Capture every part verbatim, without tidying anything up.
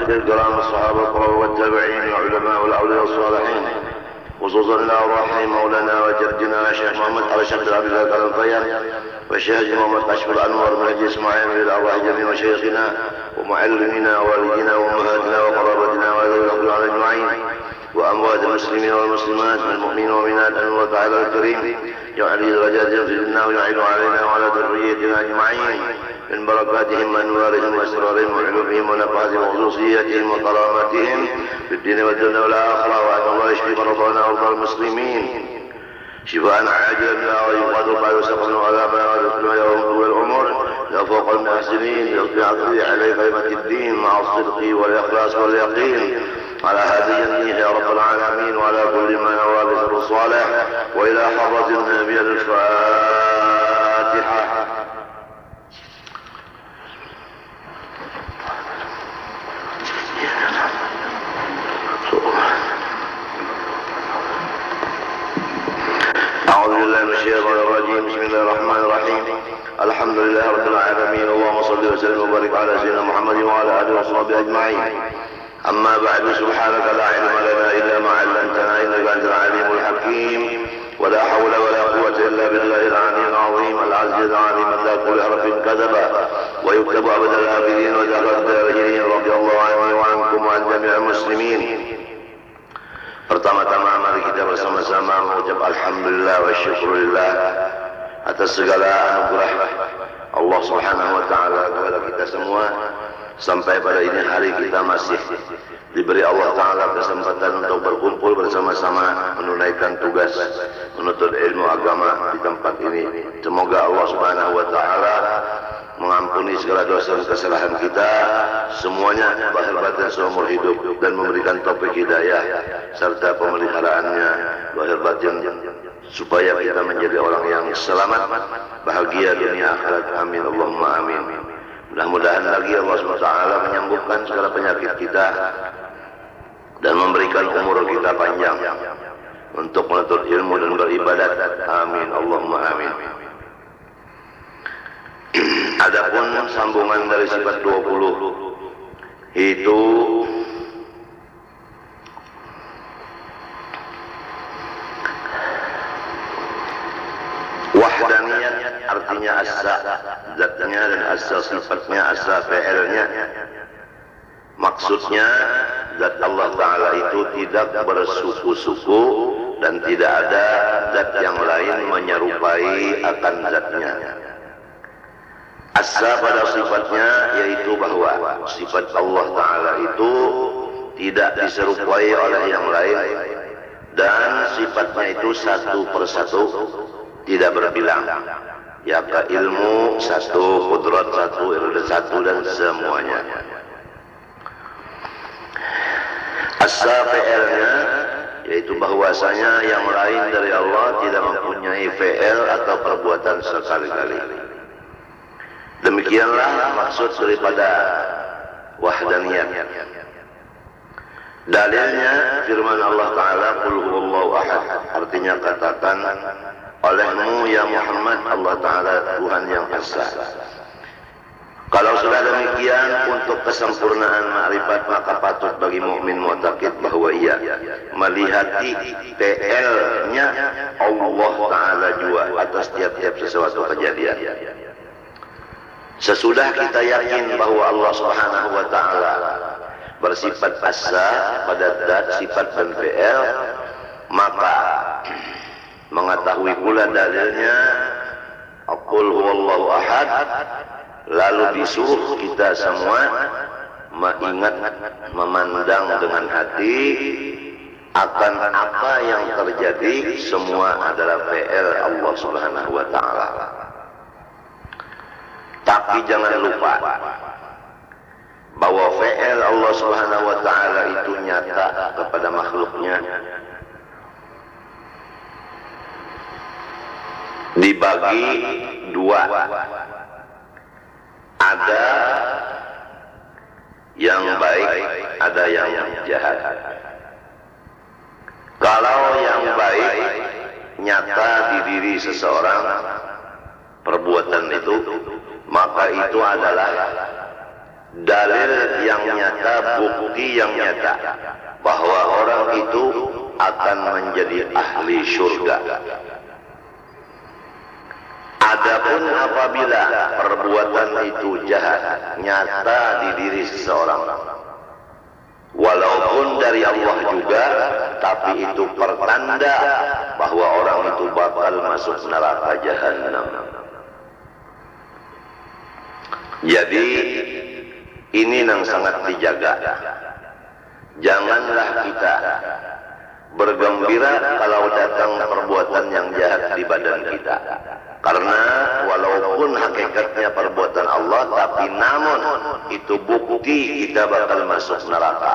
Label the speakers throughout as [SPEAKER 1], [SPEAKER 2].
[SPEAKER 1] الكرام الصحابة والتابعين والعلماء والأولياء الصالحين، خصوصا الأرواح مولانا وجدنا الشيخ محمد أرشد عبد الله الفيان والشيخ محمد أشرف الأنور من أجل إسماعيل من الأرواح جميع مشايخنا ومعلمنا ووالدنا وأمهاتنا وقرابتنا وذوي الأفضل على أجمعين، وأموات المسلمين والمسلمات من المؤمنين والمؤمنات أن الله تعالى الكريم يعلي درجاتهم في الجنة ويعين علينا وعلى ذريتنا أجمعين من بركاتهم وأنوارهم وأسرارهم وعلومهم ونفحاتهم وخصوصياتهم وكراماتهم في الدين والدنيا والآخرة، وأن الله يشفي مرضانا ومرضى المسلمين شفاء عاجلا ويقدر ما يسقط عذابنا ويذكرنا يوم طول العمر لا فوق المحسنين يلقي عقلي عليه كلمة الدين مع الصدق والإخلاص واليقين على هذه النية يا رب العالمين، وعلى كل ما نوى بسر الصالح، وإلى حضرة النبي الفاتحة. أعوذ بالله من الشيطان الرجيم. بسم الله الرحمن الرحيم. الحمد لله رب العالمين، اللهم صل وسلم وبارك على سيدنا محمد وعلى آله وصحبه أجمعين. أما بعد، سبحانك لا علم لنا إلا ما علمتنا إنك أنت العليم الحكيم، ولا حول ولا قوة إلا بالله العلي العظيم العزيز العليم لا كل حرف كذب ويكتب أبد الآبدين وذكر الدارجين رضي الله عني وعنكم وعن جميع المسلمين. Pertama-tama mari kita bersama-sama mengucap alhamdulillah wa syukurillah atas segala anugerah Allah Subhanahu wa taala kepada kita semua. Sampai pada ini hari kita masih diberi Allah Ta'ala kesempatan untuk berkumpul bersama-sama menunaikan tugas menuntut ilmu agama di tempat ini. Semoga Allah Subhanahu wa Ta'ala mengampuni segala dosa dan kesalahan kita semuanya lahir batin seumur hidup, dan memberikan taufik hidayah serta pemeliharaannya lahir batin supaya kita menjadi orang yang selamat bahagia dunia akhirat. Amin Allahumma amin. Mudah-mudahan lagi Allah subhanahu wa taala menyembuhkan segala penyakit kita dan memberikan umur kita panjang untuk menuntut ilmu dan beribadat. Amin Allahumma amin. Adapun sambungan dari sifat dua puluh itu wahdaniyat, artinya asa zatnya dan asa sifatnya, asa fi'ilnya. Maksudnya zat Allah Ta'ala itu tidak bersuku-suku dan tidak ada zat yang lain menyerupai akan zatnya. Asa pada sifatnya yaitu bahwa sifat Allah Ta'ala itu tidak diserupai oleh yang lain, dan sifatnya itu satu persatu, tidak berbilang. Ya, ke ilmu satu, kudrat satu, irada satu, dan semuanya. Asa fi'ilnya yaitu bahwasanya yang lain dari Allah tidak mempunyai fi'il atau perbuatan sekali-kali. Demikianlah maksud daripada wahdaniyah. Dalilnya firman Allah Ta'ala, Qul huwallahu ahad, artinya katakan olehmu ya Muhammad, Allah Ta'ala Tuhan yang esa. Kalau sudah demikian, untuk kesempurnaan ma'rifat maka patut bagi mukmin mu'taqid bahwa ia melihati fi'ilnya Allah Ta'ala jua atas tiap-tiap sesuatu kejadian. Sesudah kita yakin bahwa Allah Subhanahu wa Ta'ala bersifat asa pada zat, sifat dan fi'il, maka mengetahui pula dalilnya Qul huwallahu ahad, lalu disuruh kita semua mengingat, memandang dengan hati akan apa yang terjadi semua adalah fi'il Allah Subhanahu wa Ta'ala. Tapi jangan lupa bahwa fi'il Allah Subhanahu wa Ta'ala itu nyata kepada makhluknya, dibagi dua. Ada yang baik, ada yang jahat. Kalau yang baik nyata di diri seseorang perbuatan itu, maka itu adalah dalil yang nyata, bukti yang nyata bahwa orang itu akan menjadi ahli surga. Adapun apabila perbuatan itu jahat nyata di diri seseorang, walaupun dari Allah juga, tapi itu pertanda bahwa orang itu bakal masuk neraka jahanam. Jadi ini yang sangat dijaga. Janganlah kita bergembira kalau datang perbuatan yang jahat di badan kita. Karena walaupun hakikatnya perbuatan Allah, tapi namun itu bukti kita bakal masuk neraka.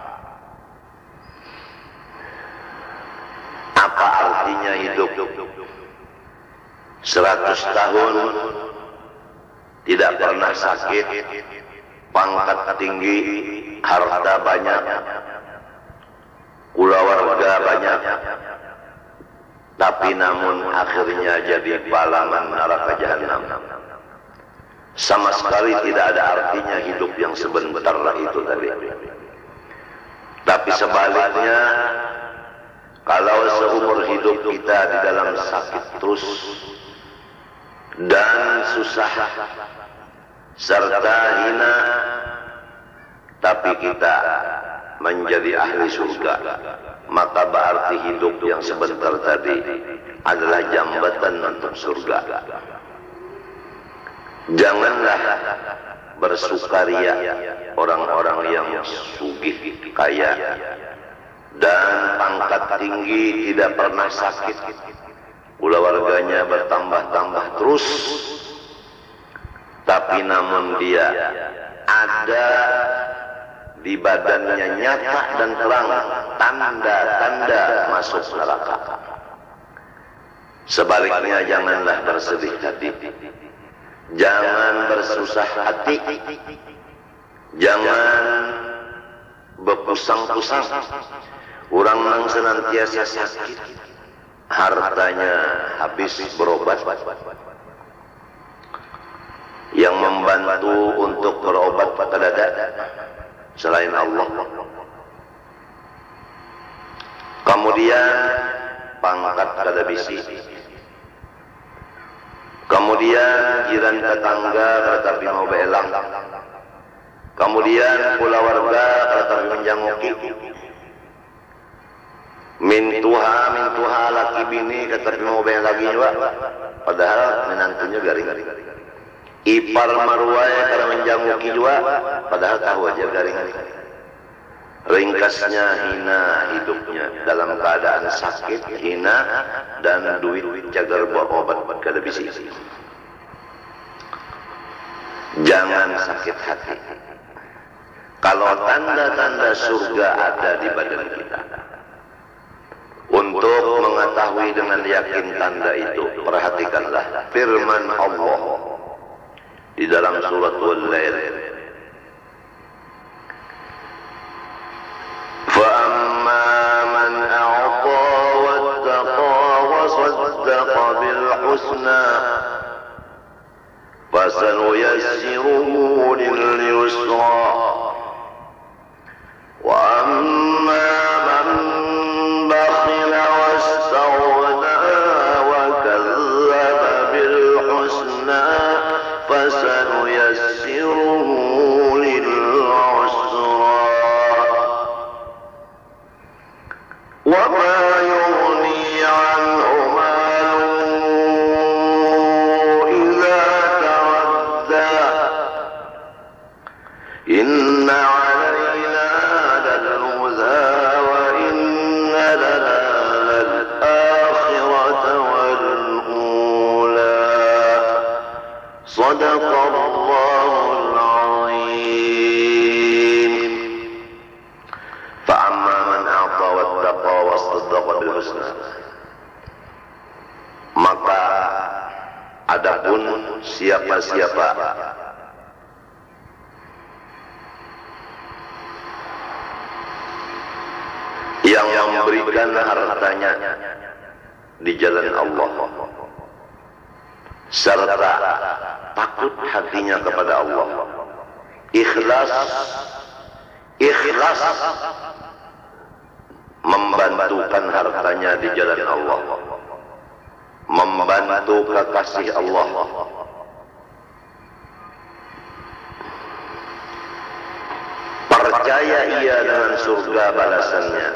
[SPEAKER 1] Apa artinya hidup seratus tahun tidak pernah sakit, pangkat tinggi, harta banyak, keluarga banyak, tapi namun akhirnya jadi balaman neraka jahanam. Sama sekali tidak ada artinya hidup yang sebentar itu tadi. Tapi sebaliknya, kalau seumur hidup kita di dalam sakit terus dan susah serta hina, tapi kita menjadi ahli surga, maka berarti hidup yang sebentar tadi adalah jambatan untuk surga. Janganlah bersukaria orang-orang yang sugih, kaya dan pangkat tinggi, tidak pernah sakit, keluarganya bertambah-tambah terus, tapi namun dia ada di badannya nyata dan terang tanda-tanda masuk neraka. Sebaliknya, janganlah bersedih hati, jangan bersusah hati, jangan berpusang-pusang. Orang yang senantiasa sakit, hartanya habis berobat, yang membantu untuk berobat pada dada selain Allah. Kemudian pangkat kada bisi, kemudian jiran tetangga tetapi mau belang, kemudian keluarga tetapi menjangoki, mintuha mintuha laki bini tetapi mau belang lagi juga, padahal menantunya garing. Ipar marwai karena menjamuki juga, padahal tahu aja garing. Ringkasnya hina hidupnya dalam keadaan sakit, hina, dan duit cagar buat obat kada bisi. Jangan sakit hati. Kalau tanda-tanda surga ada di badan kita, untuk mengetahui dengan yakin tanda itu, perhatikanlah firman Allah di dalam surat Al-Lail. فَأَمَّا مَنْ أَعْطَى وَاتَّقَى وَصَدَّقَ بِالْحُسْنَى فَسَنُيَسِّرُهُ لِلْيُسْرَى وَأَمَّا مَنْ بَخِلَ وَاسْتَغْنَى وَكَذَّبَ بِالْحُسْنَى فَسَنُيَسِّرُهُ لِلْعُسْرَى وَمَا يُغْنِي عَنْهُ مَالُهُ إِذَا تَرَدَّى إِنَّ عَلَيْنَا لَلْهُدَى وَإِنَّ لَنَا لَلْآخِرَةَ وَالْأُولَى صدق الله العظيم. فأما من أعطى واتقى وصدق بالحسنى, maka adapun siapa-siapa yang memberikan hartanya di jalan Allah serta takut hatinya kepada Allah, ikhlas ikhlas membantukan hartanya di jalan Allah, membantu kekasih Allah, percaya ia dengan surga balasannya,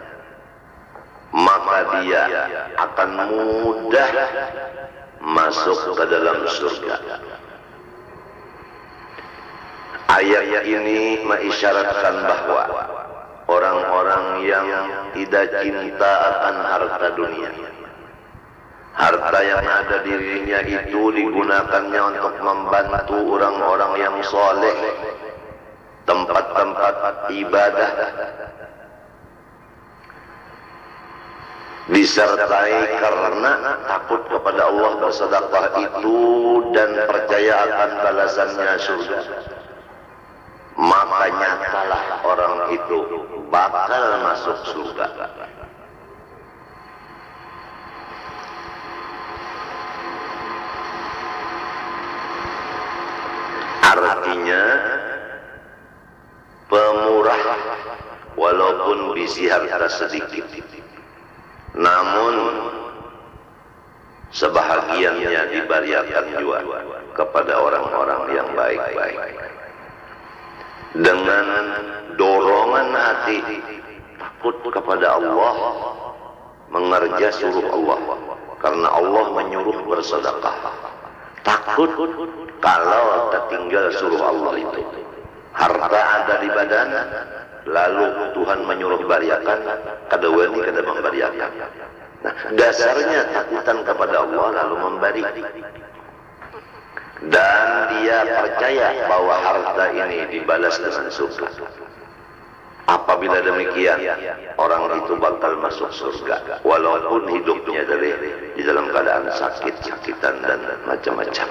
[SPEAKER 1] maka dia akan mudah masuk ke dalam surga. Ayat ini mengisyaratkan bahwa orang-orang yang tidak cinta akan harta dunia, harta yang ada dirinya itu digunakannya untuk membantu orang-orang yang soleh, tempat-tempat ibadah, disertai karena takut kepada Allah, bersedekah itu dan percaya akan balasannya surga, maka nyatalah orang itu bakal masuk surga. Artinya pemurah walaupun bisi harta sedikit, namun sebahagiannya diberikan juga kepada orang-orang yang baik-baik, dengan dorongan hati takut kepada Allah, mengerja suruh Allah, karena Allah menyuruh bersedekah. Takut kalau tertinggal suruh Allah itu, harta ada di badan, lalu Tuhan menyuruh bariakan, kada wani kada membariakan. Nah, dasarnya takutan kepada Allah lalu memberi. Dan dia percaya bahwa harta ini dibalas dengan surga. Apabila demikian, orang itu bakal masuk surga walaupun hidupnya dari di dalam keadaan sakit-sakitan dan macam-macam.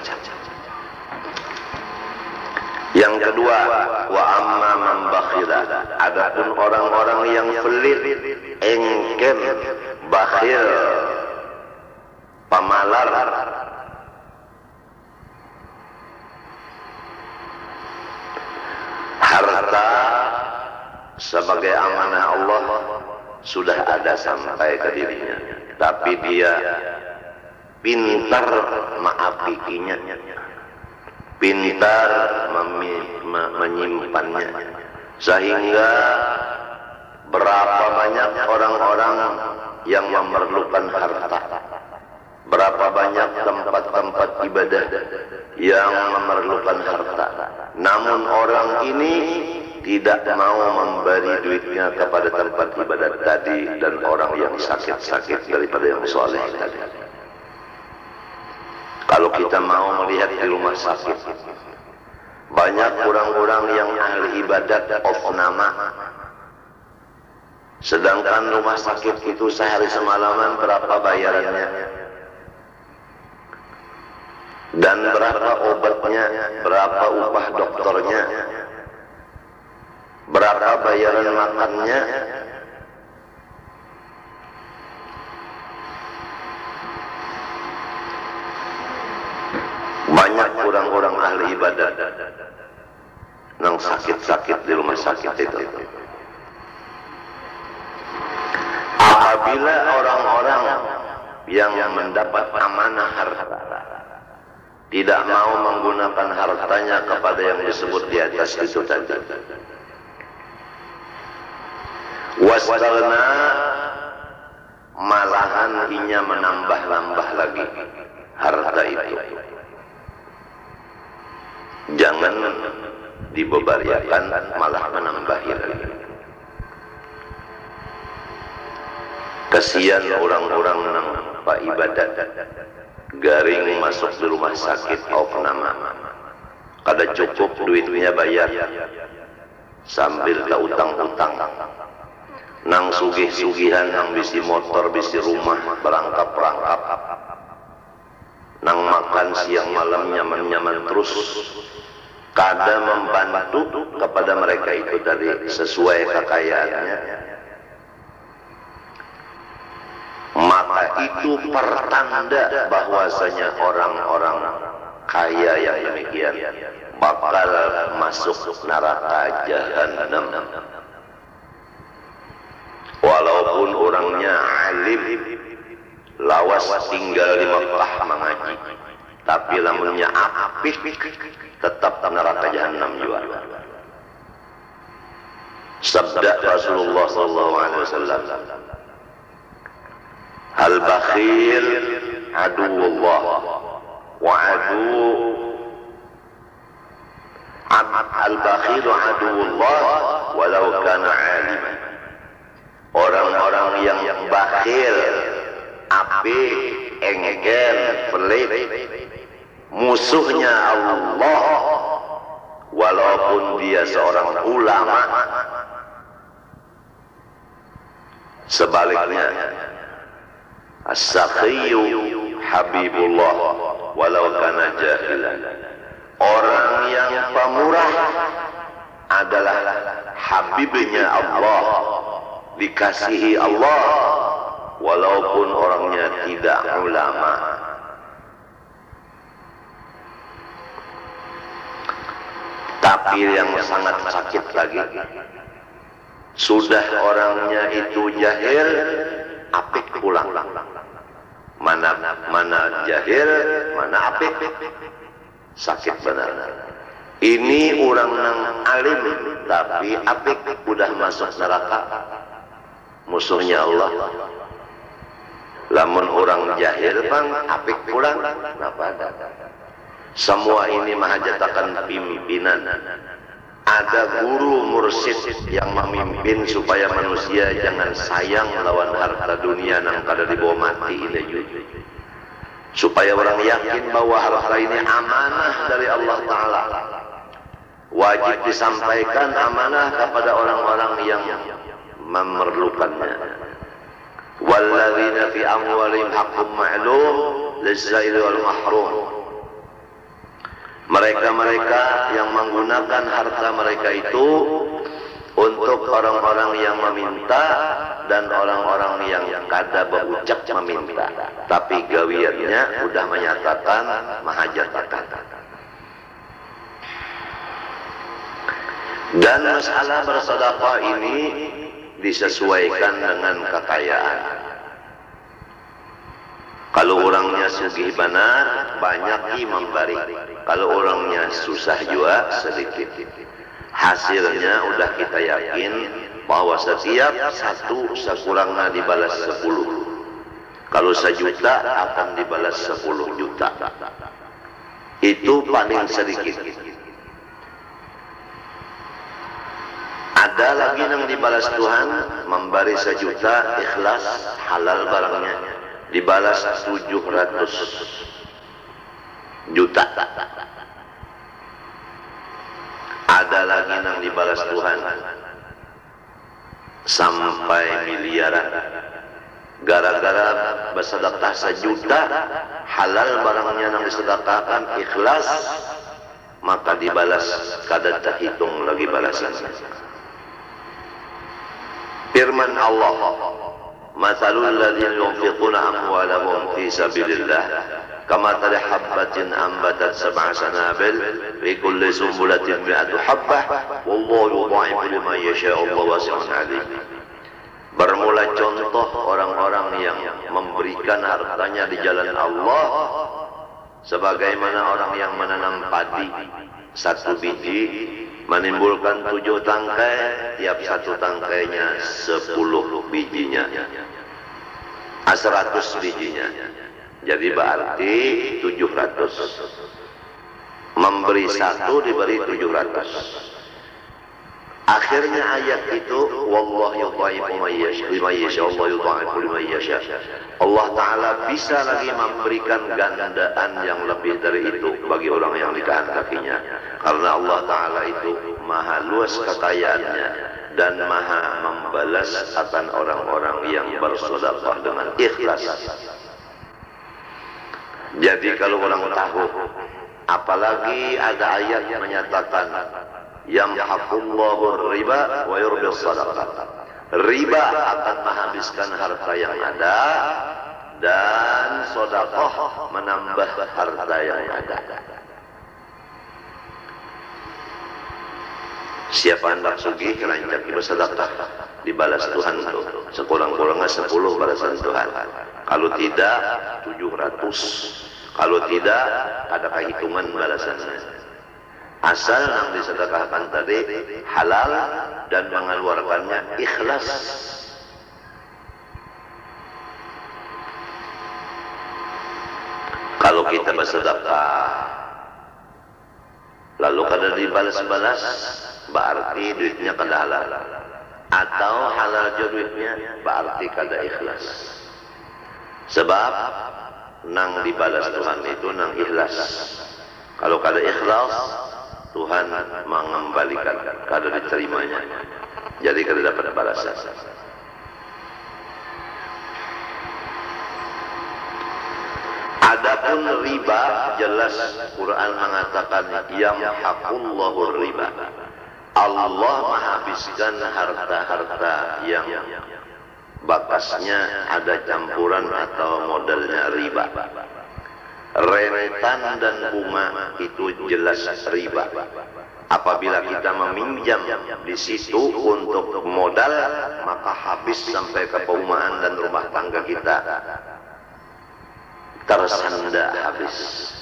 [SPEAKER 1] Yang kedua, wa amma man bakhila, adapun orang-orang yang pelit, engken, bakhil, pamalar, harta sebagai amanah Allah sudah ada sampai ke dirinya, tapi dia pintar maapikinya, pintar menyimpannya, sehingga berapa banyak orang-orang yang memerlukan harta, berapa banyak tempat-tempat ibadah yang memerlukan harta, namun orang ini tidak mau memberi duitnya kepada tempat ibadat tadi dan orang yang sakit-sakit daripada yang soleh tadi. Kalau kita mau melihat di rumah sakit, banyak orang-orang yang ahli ibadat of nama, sedangkan rumah sakit itu sehari semalaman berapa bayarannya, dan berapa obatnya, berapa upah dokternya, berapa bayaran makannya. Banyak orang-orang ahli ibadat yang sakit-sakit di rumah sakit itu. Apabila orang-orang yang mendapat amanah harta tidak mau menggunakan hartanya kepada yang disebut di atas itu tadi, wastalna, malahan inya menambah-nambah lagi harta itu, jangan dibebariakan, malah menambahi lagi. Kasihan orang-orang nang pak ibadat garing masuk di rumah sakit of nama, kada cukup duitnya bayar, sambil ke utang-utang, nang sugih-sugihan, nang bisi motor, bisi rumah, berangkap-rangkap, nang makan siang malam nyaman-nyaman terus, kada membantu kepada mereka itu dari sesuai kekayaannya, maka itu pertanda bahwasanya orang-orang kaya yang demikian bakal masuk neraka jahanam. Walaupun orangnya alim, lawas tinggal di Mekah mengaji, tapi lamunnya apik tetap neraka jahanam juga. Sabda Rasulullah sallallahu alaihi wasallam, al-bakhil aduwullah wa adu al-bakhil aduwullah walau kana aliman. Orang-orang yang bakhil, apik, enggen, pelit, musuhnya Allah walaupun dia seorang ulama. Sebaliknya, as-sakhiyyu habibullah walau kana jahilan. Orang yang pemurah adalah habibnya Allah, dikasihi Allah walaupun orangnya tidak ulama. Tapi yang sangat sakit lagi, sudah orangnya itu jahil, apik pulang. Mana mana jahil, mana apik, sakit benar. Ini orang yang alim tapi apik udah masuk neraka, musuhnya Allah. Lamun orang jahil bang apik pulang, kenapa ada? Semua ini mahajatakan pimpinan. Ada guru mursyid yang memimpin supaya manusia jangan sayang lawan harta dunia nang kada dibawa mati ini juga. Supaya orang yakin bahwa harta ini amanah dari Allah Ta'ala. Wajib disampaikan amanah kepada orang-orang yang memerlukannya. Walladzina fi amwalihim haqqun ma'lum lis-sa'ili wal mahrum. Mereka-mereka yang menggunakan harta mereka itu untuk orang-orang yang meminta dan orang-orang yang kada berucap meminta, tapi gawiannya udah menyatakan mahajatakan. Dan masalah bersedekah ini disesuaikan dengan kekayaan. Kalau orangnya sugih benar, banyak memberi. Kalau orangnya susah juga, sedikit. Hasilnya udah kita yakin bahwa setiap satu sekurangnya dibalas sepuluh. Kalau sejuta akan dibalas sepuluh juta. Itu paling sedikit. Ada lagi yang dibalas Tuhan, memberi sejuta, ikhlas, halal barangnya, dibalas tujuh ratus juta. Ada lagi yang dibalas Tuhan sampai miliaran. Gara-gara bersedekah sejuta, halal barangnya yang disedekahkan, ikhlas, maka dibalas kada terhitung lagi balasannya. Firman Allah, "Matsalul ladzina yunfiquna amwalahum fi sabilillah kamathali habbatin ambatat sab'a sanabil fi kulli sunbulatin mi'atu habbah wallahu yudha'ifu liman yasha'u wallahu wasi'un 'alim." Bermula contoh orang-orang yang memberikan hartanya di jalan Allah sebagaimana orang yang menanam padi, satu biji menimbulkan tujuh tangkai, tiap satu tangkainya sepuluh bijinya, seratus bijinya. Jadi berarti tujuh ratus. Memberi satu diberi tujuh ratus. Akhirnya ayat itu, wallahu yudha'ifu liman yasha, Allah yudha'ifu liman yasha. Allah Ta'ala bisa lagi memberikan gandaan yang lebih dari itu bagi orang yang dikehendakinya. Karena Allah Ta'ala itu maha luas kekayaannya dan maha membalas akan orang-orang yang bersedekah dengan ikhlas. Jadi kalau orang tahu, apalagi ada ayat yang menyatakan yamhaqullahu riba wa yurbis sadaqah. Riba akan menghabiskan harta yang ada dan sedekah menambah harta yang ada. Siapa hendak sugih rancak bersedekah, dibalas Tuhan tuh sekurang-kurangnya sepuluh balasan Tuhan. Kalau tidak tujuh ratus, kalau tidak ada hitungan balasannya. Asal yang disedekahkan tadi halal dan mengeluarkannya ikhlas. Kalau kita bersedekah lalu kada dibalas-balas, berarti duitnya kada halal. Atau halal aja duitnya, berarti kada ikhlas. Sebab nang dibalas Tuhan itu nang ikhlas. Kalau kada ikhlas, Tuhan mengembalikan, kada diterimanya. Jadi kada dapat balasan. Adapun riba, jelas Quran mengatakan yamhaqullahu riba. Allah menghabiskan harta-harta yang bakasnya ada campuran atau modalnya riba. Rentan dan bunga itu jelas riba. Apabila kita meminjam di situ untuk modal, maka habis sampai ke perumahan dan rumah tangga kita tersanda habis.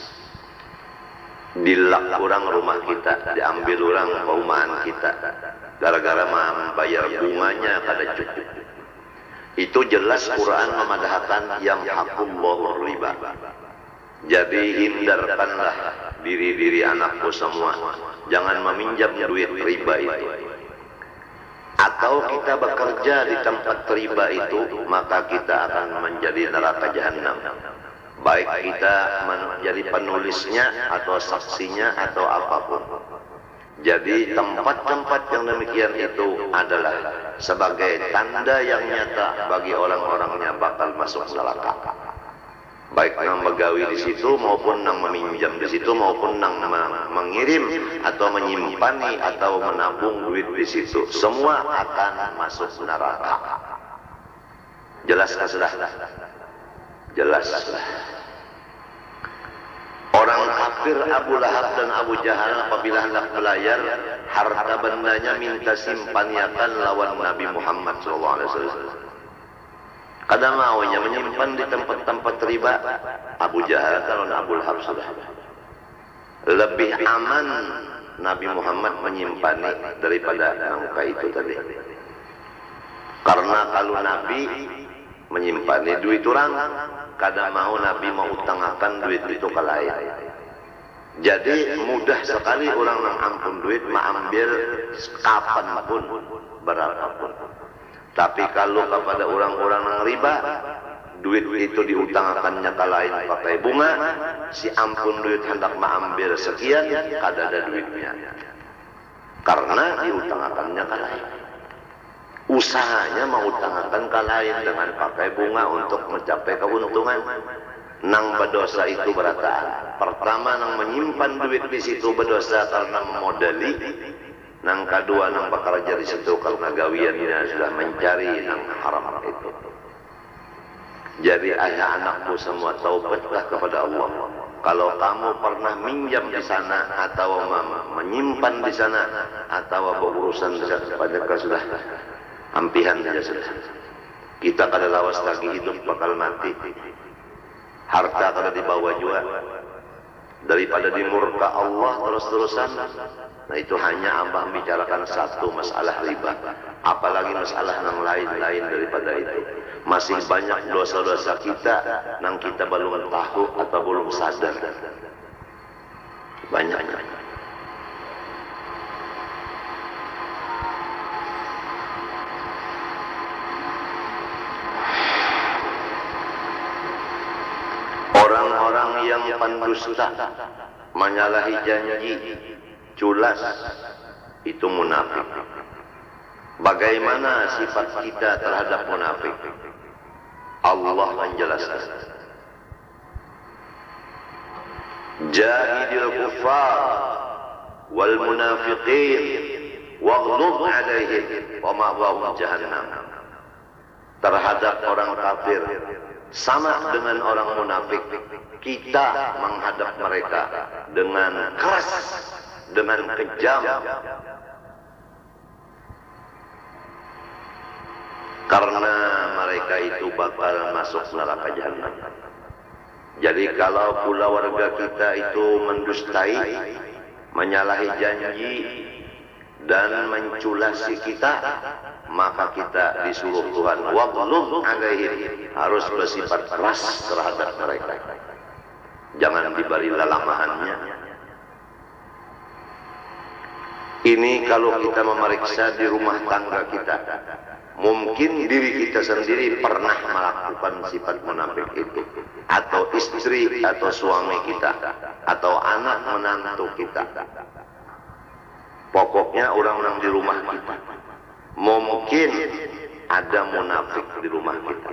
[SPEAKER 1] Dilak orang rumah kita, diambil orang perumahan kita, gara-gara membayar bunganya kada cukup. Itu jelas Quran memadahkan yang hakumullah riba. Jadi hindarkanlah diri-diri anakku semua, jangan meminjam duit riba itu. Atau kita bekerja di tempat riba itu, maka kita akan menjadi neraka jahanam. Baik kita menjadi penulisnya atau saksinya atau apapun. Jadi tempat-tempat yang demikian itu adalah sebagai tanda yang nyata bagi orang-orangnya bakal masuk neraka. Baik nang begawi di situ maupun nang meminjam di situ maupun nang mengirim atau menyimpan atau menabung duit di situ, semua akan masuk neraka. Jelaskah sudah? Jelas. Orang kafir Abu Lahab dan Abu Jahal apabila hendak belayar, harta bendanya minta simpanyakan lawan Nabi Muhammad shallallahu alaihi wasallam. Kada maunya menyimpan di tempat-tempat riba. Abu Jahal kalau Abu Lahab sudah. Lebih aman Nabi Muhammad menyimpannya daripada nangka itu tadi. Karena kalau Nabi menyimpannya duit orang, kada mau Nabi mau utangkan duit itu ke lain. Jadi mudah sekali orang nang ampun duit mengambil kapanpun, berapapun. Tapi kalau kepada orang-orang yang riba, duit itu diutangkannya ke lain pakai bunga, si ampun duit hendak mengambil sekian, kada ada duitnya. Karena diutangkannya ke lain. Usahanya mengutangkan ke lain dengan pakai bunga untuk mencapai keuntungan. Nang berdosa itu berataan. Pertama nang menyimpan duit di situ berdosa karena memodali. Nang kedua nang bekerja di situ karena gawiannya sudah mencari nang haram itu. Jadi ayah anakku semua taubatlah kepada Allah. Kalau kamu pernah minjam di sana atau menyimpan di sana atau berurusan di sana, pada sudah ampihan saja sudah. Kita kada lawas lagi hidup bakal mati. Harta kada dibawa juga. Daripada dimurka Allah terus-terusan. Nah itu hanya abah bicarakan satu masalah riba. Apalagi masalah yang lain-lain daripada itu. Masih banyak dosa-dosa kita yang kita belum tahu atau belum sadar. Banyaknya. Orang-orang yang pendusta, menyalahi janji, culas, itu munafik. Bagaimana sifat kita terhadap munafik? Allah menjelaskan. Jahidil kuffar wal munafiqin waghlub alaihim wa ma'wahum jahannam. Terhadap orang kafir sama dengan orang munafik, kita menghadap mereka dengan keras, dengan kejam, karena mereka itu bakal masuk neraka jahanam. Jadi kalau pula warga kita itu mendustai, menyalahi janji dan menculasi kita, maka kita disuruh Tuhan waghluz alaihim, harus bersifat keras terhadap mereka. Jangan diberi lelamahannya. Ini kalau kita memeriksa di rumah tangga kita, mungkin diri kita sendiri pernah melakukan sifat munafik itu, atau istri atau suami kita, atau anak menantu kita. Pokoknya orang-orang di rumah kita mungkin ada munafik di rumah kita.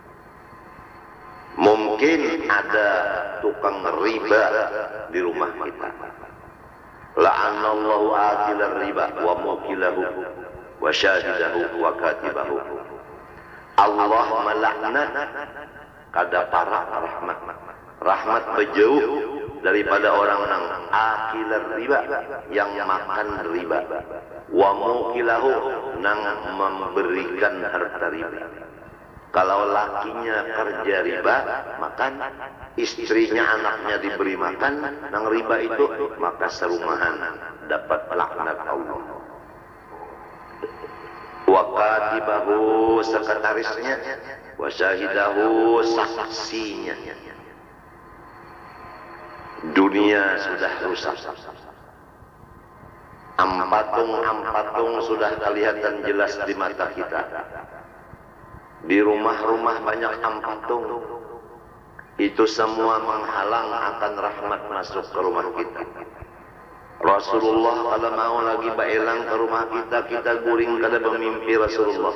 [SPEAKER 1] Mungkin ada tukang riba di rumah kita. La'anallahu akilar riba wa mukilahu wa syahidahu wa katibahu. Allah melaknat kada para rahmat. Rahmat berjauh daripada orang-orang akilar riba, yang makan riba, wa mukilahu, nang memberikan harta riba. Kalau lakinya kerja riba, makan, istrinya, anaknya diberi makan nang riba itu, maka serumahan dapat laknat Allah. Wa katibahu, sekretarisnya, wa syahidahu, saksinya. Dunia sudah rusak. Ampatung-ampatung sudah kelihatan jelas di mata kita. Di rumah-rumah banyak ampatung. Itu semua menghalang akan rahmat masuk ke rumah kita. Rasulullah kalau mau lagi baelang ke rumah kita, kita guring kada bermimpi Rasulullah.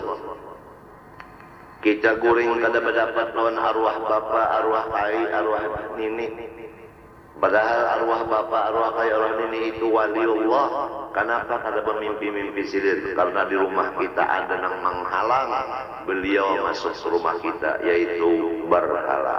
[SPEAKER 1] Kita guring kada berdapat lawan arwah bapa, arwah ai, arwah nini. Padahal arwah bapa, arwah ai, arwah nini itu waliullah. Kenapa kada bermimpi-mimpi silir? Karena di rumah kita ada yang menghalang beliau masuk ke rumah kita, yaitu berhala.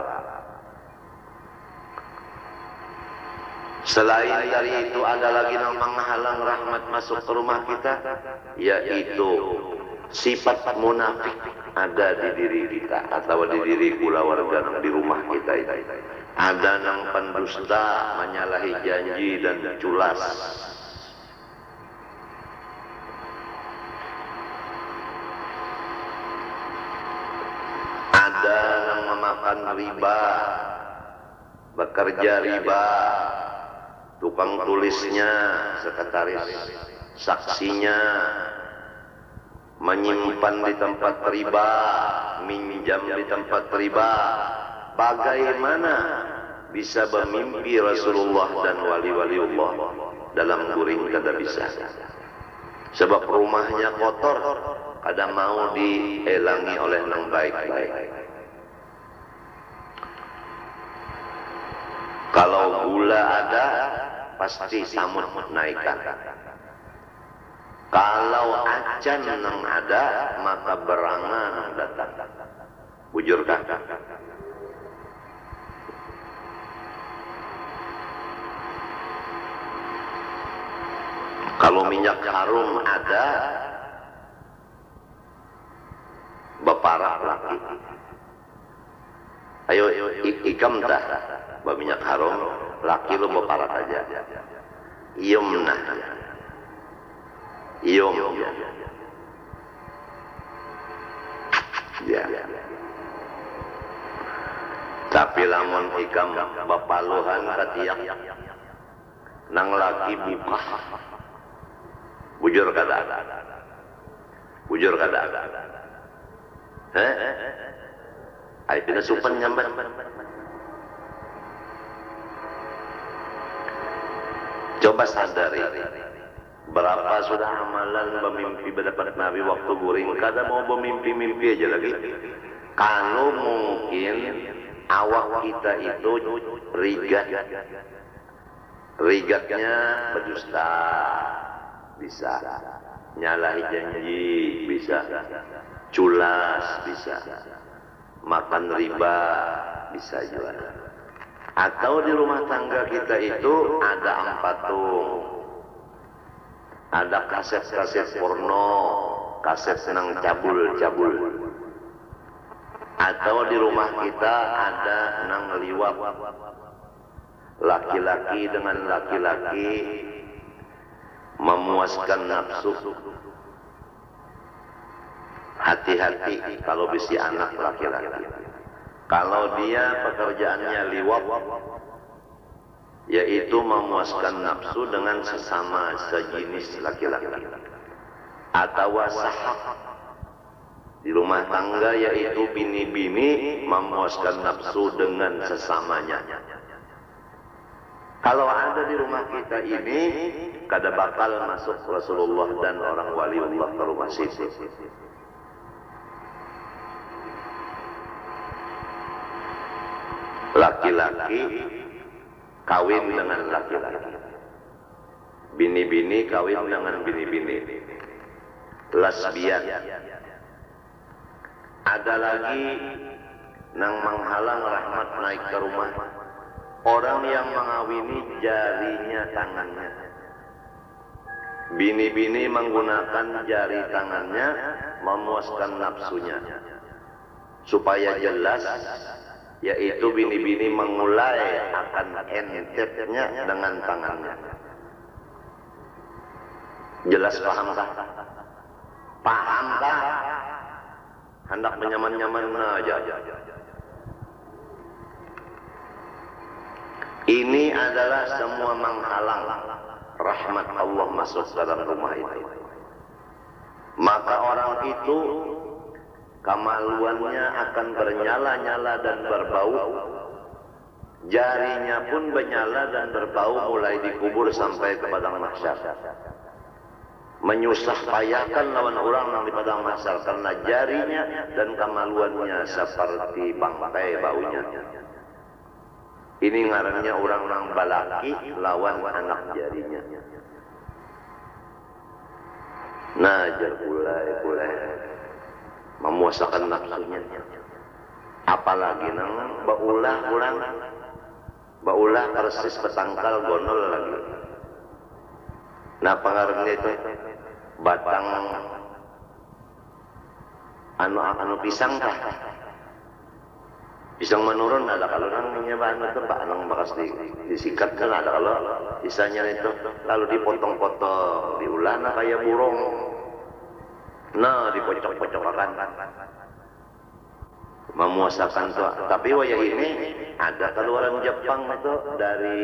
[SPEAKER 1] Selain dari itu ada lagi yang menghalang rahmat masuk ke rumah kita, yaitu sifat munafik ada di diri kita atau di diri pula warga di rumah kita itu. Ada yang pendusta, menyalahi janji dan culas. Ada yang memakan riba, bekerja riba, tukang tulisnya, sekretaris, saksinya, menyimpan di tempat riba, minjam di tempat riba. Bagaimana bisa bermimpi Rasulullah dan wali-waliullah dalam guring? Kada bisa. Sebab rumahnya kotor, kada mau dielangi oleh yang baik-baik. Kalau gula ada, pasti samut naikkan. Kalau acan yang ada, maka berangan datang. Bujurkah? Kalau minyak harum ada, beparak laki. Ayo ikam dah, minyak harum, laki lu beparak aja. Iyom nah, iyom. Ya. Tapi lamun ikam bapaluhan katiak, nang laki buka. Bujur kada, bujur kada. Eh, ay pinasupan nyamban. Coba sadari, berapa sudah amalan bermimpi berdapat Nabi waktu guring, kada mau bermimpi-mimpi aja lagi. Kalau mungkin awak kita itu rigat, rigatnya berdusta. Bisa, nyalahi janji bisa, culas bisa, makan riba bisa juga. Atau di rumah tangga kita itu ada ampatung, ada kaset-kaset porno, kaset senang cabul-cabul. Atau di rumah kita ada nang liwat, laki-laki dengan laki-laki memuaskan nafsu. Hati-hati kalau bisi anak laki-laki. Kalau dia pekerjaannya liwat, yaitu memuaskan nafsu dengan sesama sejenis laki-laki, atau sahak di rumah tangga, yaitu bini-bini memuaskan nafsu dengan sesamanya. Kalau ada di rumah kita ini, kada bakal masuk Rasulullah dan orang waliullah ke rumah situ. Laki-laki kawin dengan laki-laki, bini-bini kawin dengan bini-bini, lesbian. Ada lagi nang menghalang rahmat naik ke rumah, orang yang mengawini jarinya tangannya. Bini-bini menggunakan jari tangannya memuaskan nafsunya, supaya jelas, yaitu bini-bini mengulai akan entepnya dengan tangannya. Jelas pahamkah? Pahamkah? Hendak menyaman-nyaman aja. Ini adalah semua menghalang rahmat Allah masuk dalam rumah itu. Maka orang itu kemaluannya akan bernyala-nyala dan berbau. Jarinya pun bernyala dan berbau mulai dikubur sampai ke padang mahsyar. Menyusah payahkan lawan orang yang di padang mahsyar karena jarinya dan kemaluannya seperti bangkai baunya. Ini ngarannya orang-orang balaki lawan anak jarinya. Nah, jar pulai-pulai memuasakan nafsunya. Apalagi nang baulah orang, baulah persis petangkal gonol lagi. Nah, pengaruhnya itu batang anu anu pisang kah? Pisang menurun ada kalau nang nyoba anu tebak nang bakas di, disikat kan ada kalau sisanya itu lalu dipotong-potong diulah nah kayak burung. Nah, dipocok-pocokkan memuasakan tuh. Tapi wayah ini ada keluaran Jepang itu dari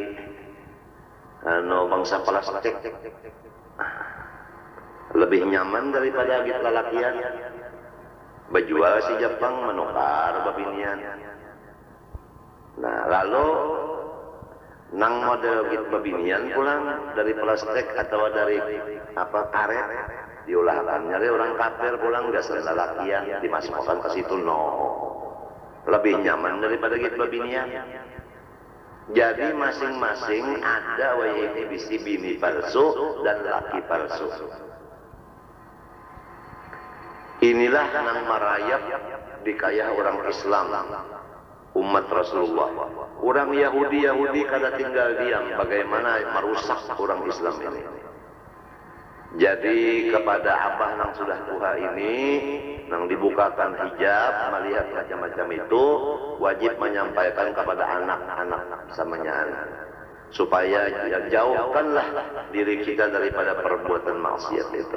[SPEAKER 1] anu bangsa plastik, lebih nyaman daripada git lalakian. Berjual si Jepang menukar babinian. Nah, lalu nang model git babinian pulang dari plastik atau dari apa karet diulahkan. Nyari orang kafir pulang gak lalakian dimasukkan ke situ, no. Lebih nyaman daripada git babinian. Jadi masing-masing ada wayah bisi bini palsu dan laki palsu. Inilah nang marayap dikayah orang Islam, umat Rasulullah. Orang Yahudi-Yahudi kada tinggal diam bagaimana merusak orang Islam ini. Jadi kepada abah nang sudah tua ini, nang dibukakan hijab, melihat macam-macam itu, wajib menyampaikan kepada anak-anak samanya anak, supaya jauhkanlah diri kita daripada perbuatan maksiat itu.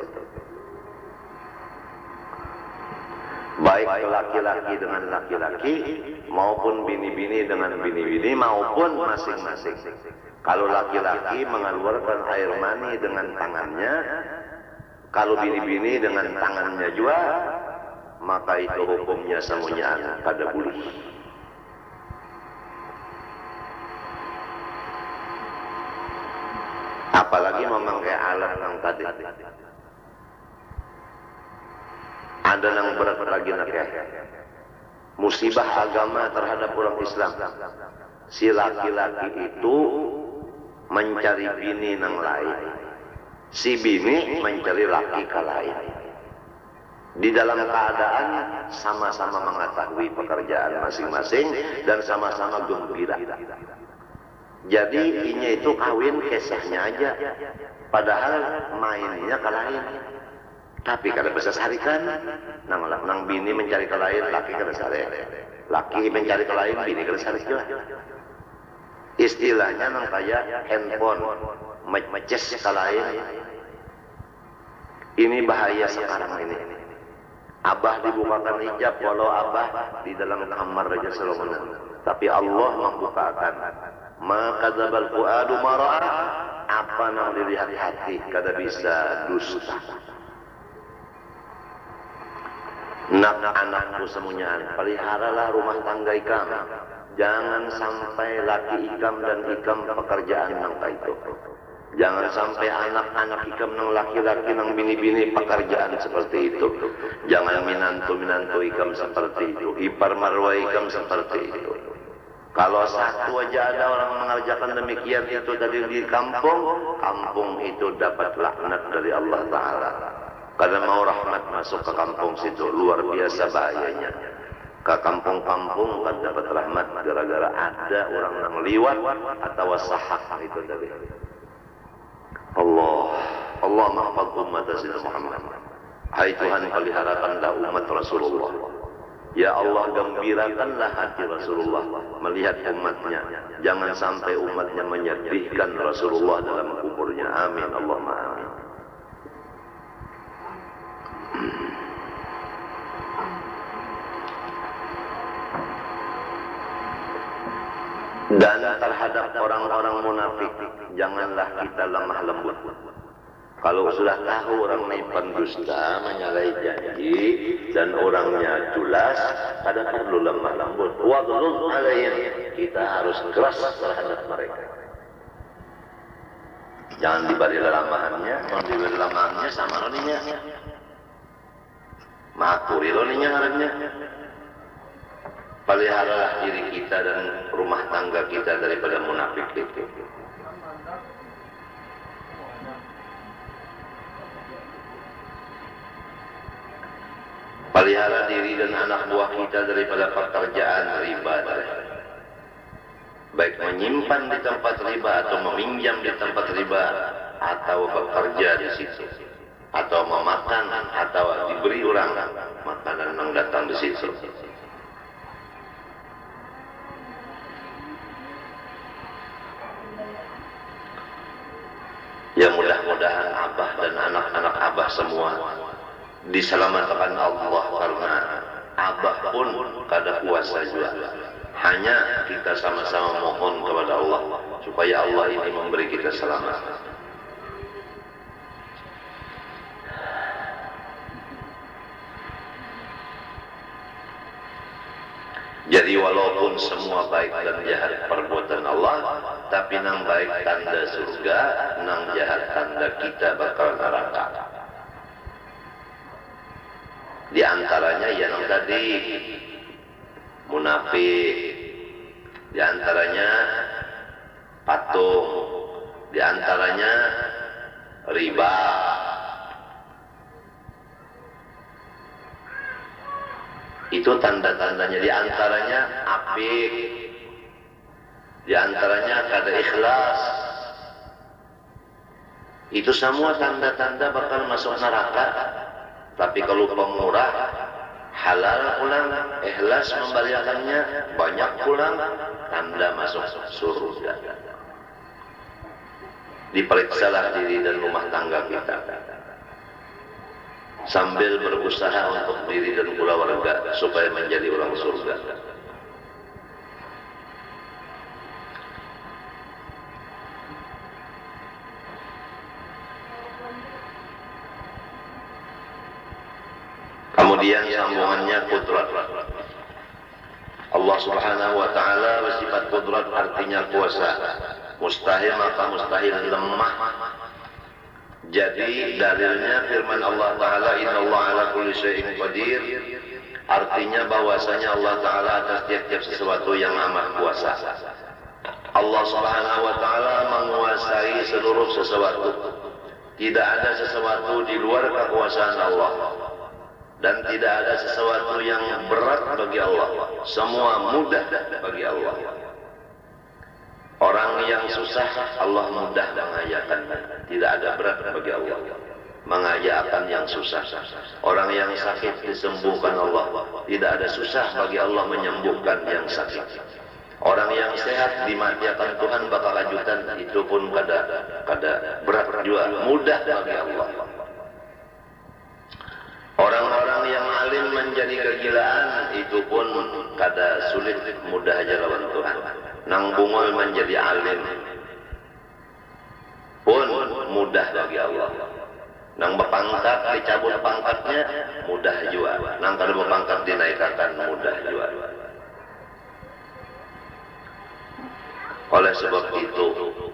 [SPEAKER 1] Baik laki-laki dengan laki-laki, maupun bini-bini dengan bini-bini, maupun masing-masing. Kalau laki-laki mengeluarkan air mani dengan tangannya, kalau bini-bini dengan tangannya juga, maka itu hukumnya semuanya kada boleh. Apalagi memakai alat yang tadi. Ada yang berat lagi nak ya. Musibah agama terhadap orang Islam. Si laki-laki itu mencari bini nang lain, si bini mencari laki ke lain. Di dalam keadaan sama-sama mengetahui pekerjaan masing-masing dan sama-sama gembira. Jadi ini itu kawin kisahnya aja, padahal mainnya ke lain. Tapi kada bisa sarikan, nang nang bini mencari ke lain, laki kada sari. Laki mencari ke lain, bini kada sari juga. Istilahnya nang kaya handphone, meces ke lain. Ini bahaya sekarang ini. Abah dibukakan hijab, walau abah di dalam kamar raja Salomonan. Tapi Allah membukakan. Maka dzabal fuadu mara'a, apa nang dilihat hati kada bisa dusta. Nak anakku semuanya, peliharalah rumah tangga ikam. Jangan sampai laki ikam dan ikam pekerjaan nang itu. Jangan sampai anak-anak ikam nang laki-laki nang bini-bini pekerjaan seperti itu. Jangan minantu-minantu ikam seperti itu. Ipar marwah ikam seperti itu. Kalau satu aja ada orang mengerjakan demikian itu tadi di kampung, kampung itu dapat laknat dari Allah Ta'ala. Karena mau rahmat masuk ke kampung situ, luar biasa bahayanya. Ke kampung-kampung kan dapat rahmat gara-gara ada orang yang liwat atau sahak itu tadi. Allah, Allah mahfad umat Sayyidina Muhammad. Hai Tuhan, peliharakanlah umat Rasulullah. Ya Allah, gembirakanlah hati Rasulullah melihat umatnya. Jangan sampai umatnya menyedihkan Rasulullah dalam kuburnya. Amin, Allahumma amin. Dan terhadap orang-orang munafik, janganlah kita lemah lembut. Kalau sudah tahu orang ini pendusta, menyalahi janji, dan orangnya jelas, kada perlu lemah lembut. Waghluz alaihim, kita harus keras terhadap mereka. Jangan diberi lelamahannya, kalau diberi lelamahannya sama roninya. Makuri roninya ngarannya. Peliharalah diri kita dan rumah tangga kita daripada munafik itu. Pelihara diri dan anak buah kita daripada pekerjaan riba. Baik menyimpan di tempat riba atau meminjam di tempat riba atau bekerja di situ. Atau memakan atau diberi orang makanan yang datang di situ. Ya mudah-mudahan Abah dan anak-anak Abah semua diselamatkan Allah, karena Abah pun kada kuasa juga. Hanya kita sama-sama mohon kepada Allah supaya Allah ini memberi kita selamat. Jadi walaupun semua baik dan jahat perbuatan Allah, tapi nang baik tanda surga, nang jahat tanda kita bakal neraka. Di antaranya yang tadi munafik, di antaranya patung, di antaranya riba. Itu tanda-tandanya, di antaranya apik, di antaranya kada ikhlas. Itu semua tanda-tanda bakal masuk neraka. Tapi kalau pemurah, halal pulang, ikhlas membayarkannya, banyak pulang, tanda masuk surga. Diperiksalah diri dan rumah tangga kita, sambil berusaha untuk diri dan keluarga supaya menjadi orang surga. Kemudian sambungannya kudrat. Allah Subhanahu wa taala bersifat kudrat, artinya kuasa. Mustahil maka mustahil lemah. Jadi dalilnya firman Allah Ta'ala, innallaha ala kulli syai'in qadir, artinya bahwasanya Allah Ta'ala atas tiap-tiap sesuatu yang amat kuasa. Allah Subhanahu wa taala menguasai seluruh sesuatu. Tidak ada sesuatu di luar kekuasaan Allah. Dan tidak ada sesuatu yang berat bagi Allah. Semua mudah bagi Allah. Orang yang susah Allah mudah mengayakan. Tidak ada berat bagi Allah. mengajakkan yang susah. Orang yang sakit disembuhkan Allah. Tidak ada susah bagi Allah menyembuhkan yang sakit. Orang yang sehat dimatikan Tuhan bakal lanjutan, itu pun kada kada berat juga, mudah bagi Allah. Orang-orang yang alim menjadi kegilaan, itu pun kada sulit, mudah aja lawan Tuhan. Nang bungol menjadi alim pun mudah bagi Allah. Nang berpangkat dicabut pangkatnya mudah juga. Nang kada berpangkat dinaikkan mudah juga. Oleh sebab itu,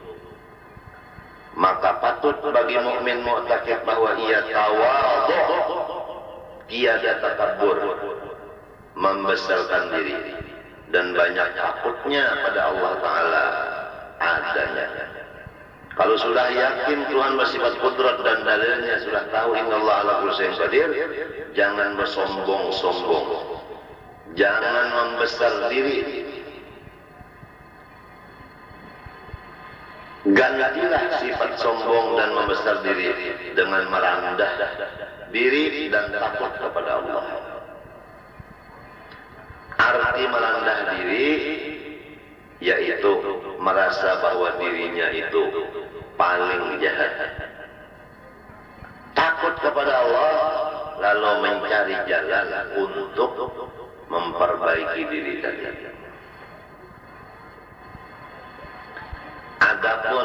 [SPEAKER 1] maka patut bagi mukmin mu'taqid bahwa ia tawadhu, tiada takabur, membesarkan diri, dan banyak takutnya pada Allah Ta'ala adanya. Kalau sudah yakin Tuhan bersifat kudrat dan dalilnya sudah tahu innallaha ala kulli syai'in qadir, jangan bersombong-sombong, jangan membesar diri. Gantilah sifat sombong dan membesar diri dengan merendah diri dan takut kepada Allah. Arti merendah diri yaitu merasa bahwa dirinya itu paling jahat. Takut kepada Allah lalu mencari jalan untuk memperbaiki diri tadi. Adapun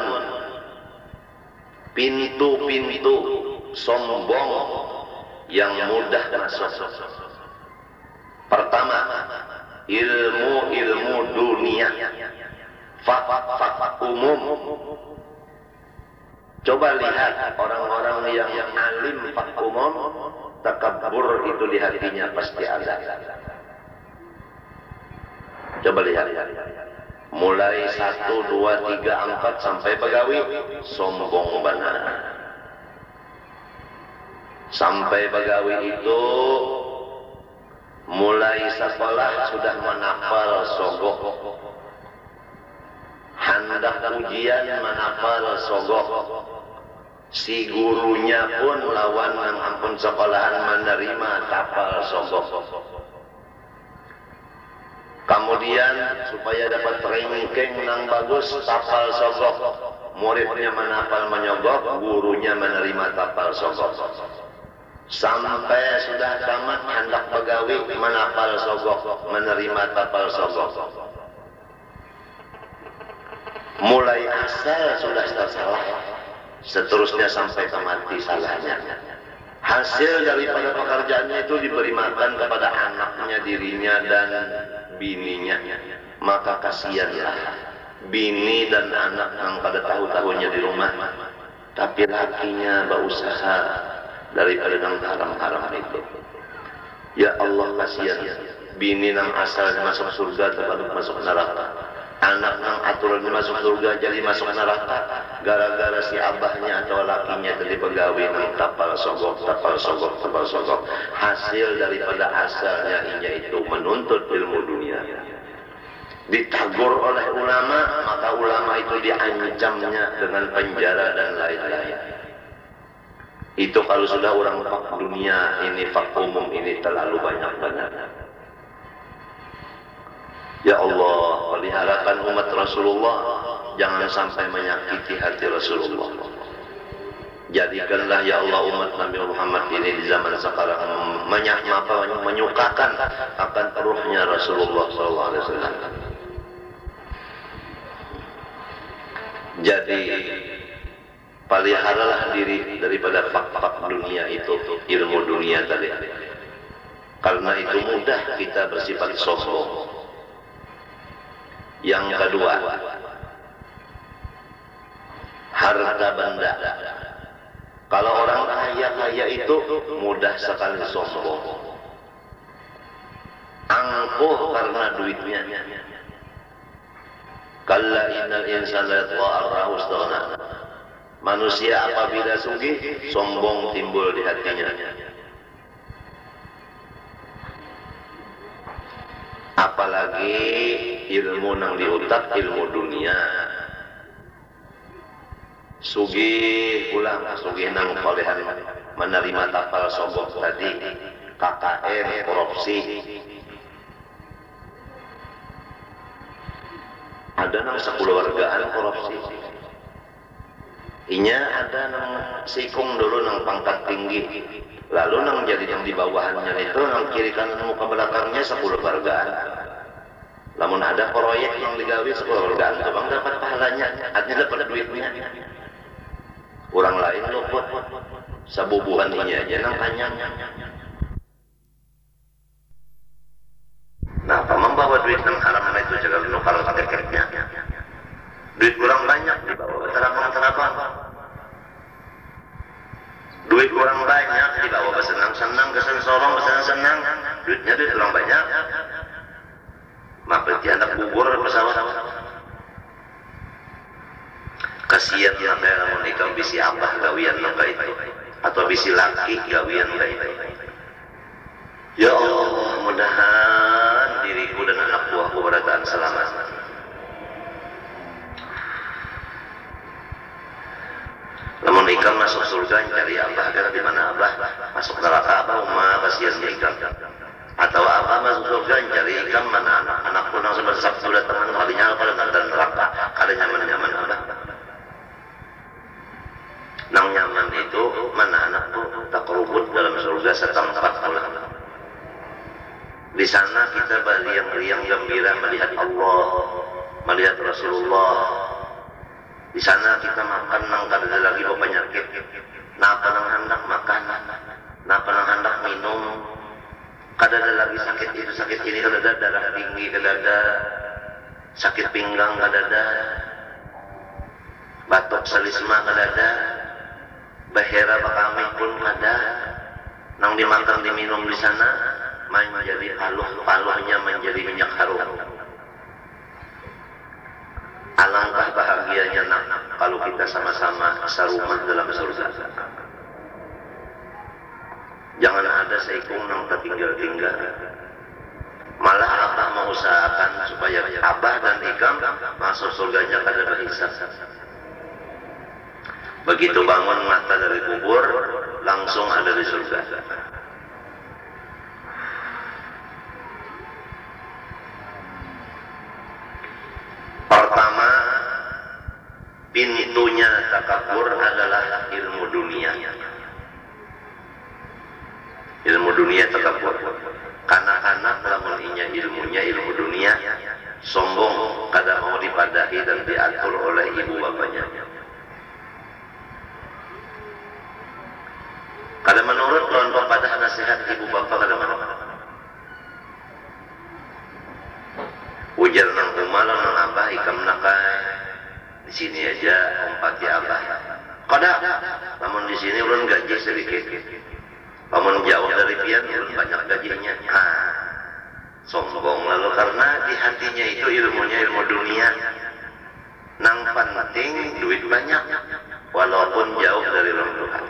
[SPEAKER 1] pintu-pintu sombong yang mudah masuk. Pertama, ilmu-ilmu dunia, fak-fak umum. Coba lihat orang-orang yang alim fak umum, takabur itu di hatinya pasti ada. Coba lihat. Mulai satu, dua, tiga, empat sampai pegawai sombong benar. Sampai pegawai itu mulai sekolah sudah menapal sogok, hendak ujian menapal sogok. Si gurunya pun lawan yang ampun sekolahan menerima tapal sogok. Kemudian supaya dapat ranking yang bagus, tapal sogok. Muridnya menapal menyogok, gurunya menerima tapal sogok. Sampai sudah tamat hendak pegawai menapal sogok, menerima tapal sogok. Mulai asal sudah salah, seterusnya sampai mati salahnya. Hasil daripada pekerjaannya itu diberi makan kepada anaknya, dirinya, dan bininya. Maka kasihanlah bini dan anak yang pada tahu-tahunya di rumah, tapi lakinya berusaha daripada yang haram-haram itu. Ya Allah, kasihan bini yang asalnya masuk surga terbalik masuk neraka. Anak yang aturan masuk surga jadi masuk neraka gara-gara si abahnya atau lakinya jadi pegawai yang tapal sogok, tapal sogok, tapal sogok. Hasil daripada asalnya ia itu menuntut ilmu dunia, ditagur oleh ulama, maka ulama itu diancamnya dengan penjara dan lain-lain. Itu kalau sudah orang fak dunia ini, fak umum ini terlalu banyak banget. Ya Allah, peliharakan umat Rasulullah, jangan sampai menyakiti hati Rasulullah. Jadikanlah ya Allah umat Nabi Muhammad ini di zaman sekarang menyukakan akan ruhnya Rasulullah sallallahu alaihi wasallam. Jadi peliharalah diri daripada fak-fak dunia itu, ilmu dunia tadi. Karena itu mudah kita bersifat sombong. Yang kedua, harta benda. Kalau orang kaya-kaya itu mudah sekali sombong, angkuh karena duitnya. Kalla innal insana yatgha istaghna. Manusia apabila sugih, sombong timbul di hatinya. Apalagi ilmu nang diutak, ilmu dunia. Sugih ulang, sugih nang kolehan menerima tapal sogok tadi, K K N, korupsi. Ada nang sekulawargaan korupsi. Inya ada nang sikung dulu nang pangkat tinggi. Lalu nang jadi yang di bawahannya itu nang kiri kanan muka belakangnya sekulawargaan. Lamun ada proyek yang digawe sekulawargaan, bang dapat pahalanya, artinya dapat duitnya. Orang lain luput, sabubuhan ini aja nang panjang. Nah, paman bawa duit nang haram itu jaga nukar paketnya. Duit kurang banyak dibawa ke terapang-terapang. Duit kurang banyak dibawa ke senang-senang, ke sensorong, ke senang-senang. Duitnya duit kurang banyak. Maka dia anak bubur pesawat. Kasihan yang kayak namun ikam bisi abah gawian nang itu, atau bisi laki gawian itu. Ya Allah, mudahan diriku dan anak buahku berataan selamat. Namun ikam masuk surga cari abah, karena di mana abah masuk neraka abah umma kasihan ikam. Atau abah masuk surga cari ikam mana anak anak pun langsung bersabtu datang kalinya pada nanti neraka kada nyaman nyaman abah. Nang nyaman itu mana anak tuh tak kerubut dalam surga setempat pula. Di sana kita beriang-riang gembira melihat Allah, melihat Rasulullah. Di sana kita makan nang kada ada lagi penyakit. Napa nang hendak makan, napa nang hendak minum. Kada ada lagi sakit itu sakit ini, kada ada darah tinggi, kada ada sakit pinggang, kada ada batuk salisma, kada ada bahera bakami pun kada. Nang dimakan diminum di sana menjadi paluh-paluhnya menjadi minyak harum. Alangkah bahagianya nak kalau kita sama-sama sarumah dalam surga. Jangan ada seikung nang tertinggal-tinggal. Malah abah mengusahakan supaya abah dan ikam masuk surganya kada berhisab. Begitu bangun mata dari kubur langsung ada di surga. Pertama, pintunya takabur adalah ilmu dunia. Ilmu dunia takabur. Kanak-kanak lamun inya ilmunya ilmu dunia, sombong, kada mau dipadahi dan diatur oleh ibu bapaknya. Kada menurut lawan pepadah nasihat ibu bapak kada menurut. Ujar nang umala nang abah ikam nakai di sini aja empati abah. Kada, namun di sini ulun gaji sedikit. Namun jauh dari pian ulun banyak gajinya. Ah, sombong lalu karena di hatinya itu ilmunya ilmu dunia. Nang penting duit banyak, walaupun jauh dari orang Tuhan.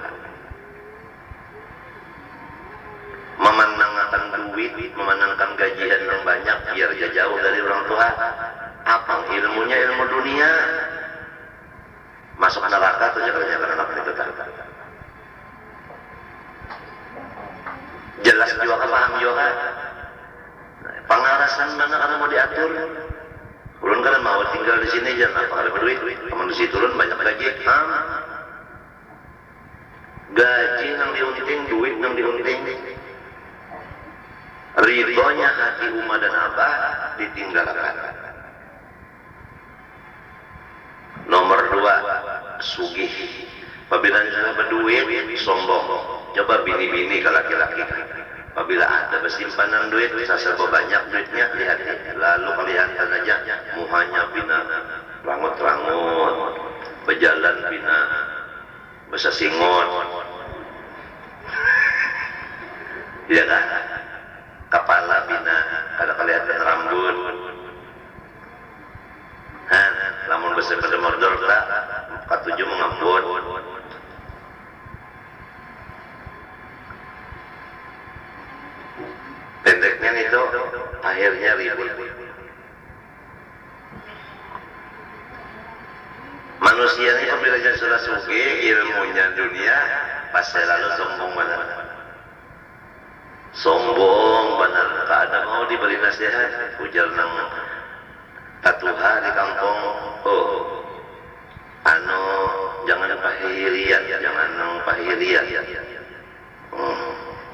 [SPEAKER 1] Memenangkan duit, memenangkan gajian yang banyak biar dia jauh dari orang tua. Apa ilmunya ilmu dunia? Masuk neraka tuh jangan jangan anak itu kan. Jelas juga paham juga. Pengarasan mana kalau mau diatur? Ulun kan mau tinggal di sini jangan apa ada duit. Kamu di situ ulun banyak gaji. Hah? Gaji yang diunting, duit yang diunting. Ridhonya hati umat dan abah ditinggalkan. Nomor dua, sugih. Apabila sudah berduit, sombong. Coba bini-bini ke laki-laki. Apabila ada bersimpanan duit, serba banyak duitnya, lihat. Lalu kelihatan aja muhanya bina rangut-rangut, berjalan bina besasingon. Iya kan? Kepala bina kada kelihatan rambut. Han, lamun besar pada modal tak, katujuh mengambut. Pendeknya itu akhirnya ribut. Manusia ini apabila sudah suki ilmunya dunia, pas saya lalu sombong benar. Sombong benar, tak ada mau diberi nasihat. Ujar nang tatuha di kampung, oh, anu jangan pahirian, jangan nang pahirian. Hmm.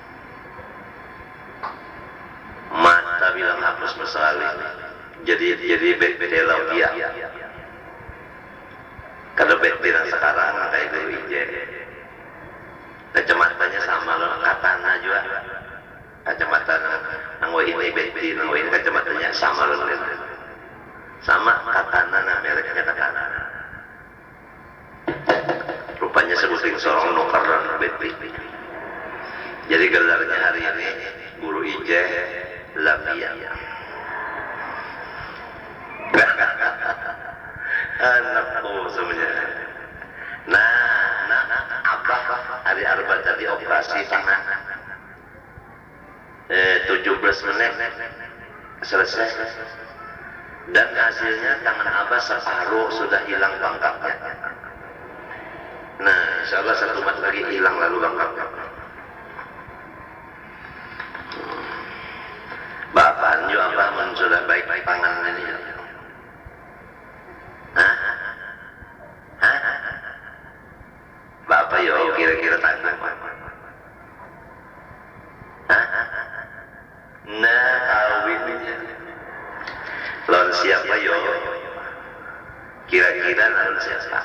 [SPEAKER 1] Mata bilang hapus mesali, jadi jadi bektelaudia. Kalau bektelan sekarang kayak gue ije, kacamatanya sama loh, katana juga. Kacamata nang ini bekti, nang ini kacamatanya sama loh. Sama katana, nah mereknya katana. Rupanya sebutin seorang nukaran bekti. Jadi gelarnya hari ini guru ije Labia. Anakku sebenarnya. Nah, nah, abah hari arba tadi operasi tangan. Eh, tujuh belas menit selesai. Dan hasilnya tangan abah separuh sudah hilang bangkaknya. Nah, insya Allah satu mat lagi hilang lalu bangkaknya. Bapak juga abah sudah baik-baik tangan ini. Hah? Hah? Bapak yo kira-kira tanggung. Hah? Nah, kawinnya. Lawan siapa yo? Kira-kira lawan siapa?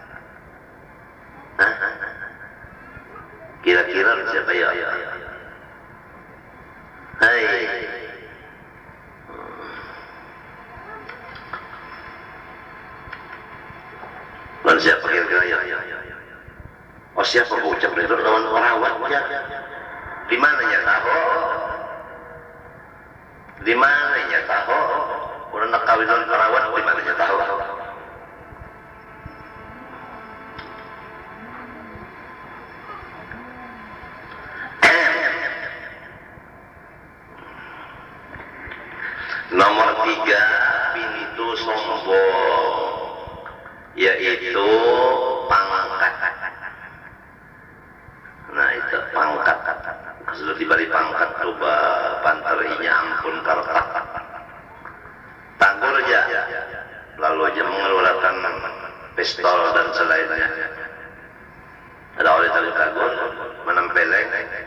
[SPEAKER 1] Hah? Kira-kira lawan siapa yo? Hai. Lawan siapa kira-kira ya? Oh siapa ucap itu lawan perawat ya? Di mana ya tahu? Di mana ya tahu? Udah nak kawin lawan perawat di mana ya tahu? Nomor tiga, pintu sombong, yaitu pangkat. Nah itu pangkat. Sudah diberi pangkat coba panterinya ampun kartak. Tanggur aja, lalu aja mengeluarkan pistol dan selainnya. Ada oleh tanggur menempeleng.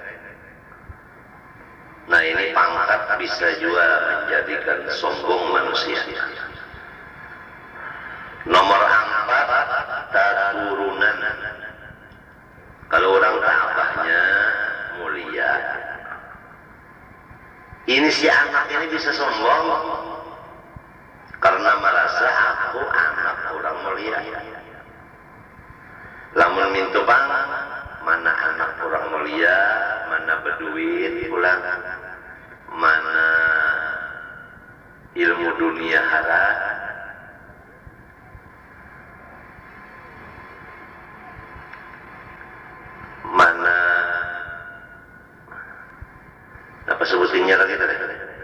[SPEAKER 1] Nah ini pangkat bisa juga menjadikan sombong manusia. Nomor empat, keturunan. Kalau orang abahnya mulia, ini si anak ini bisa sombong karena merasa aku anak orang mulia. Lamun mintu bang, mana anak orang mulia, mana berduit pulang, mana ilmu dunia hara. Mana apa sebutinnya lagi tadi?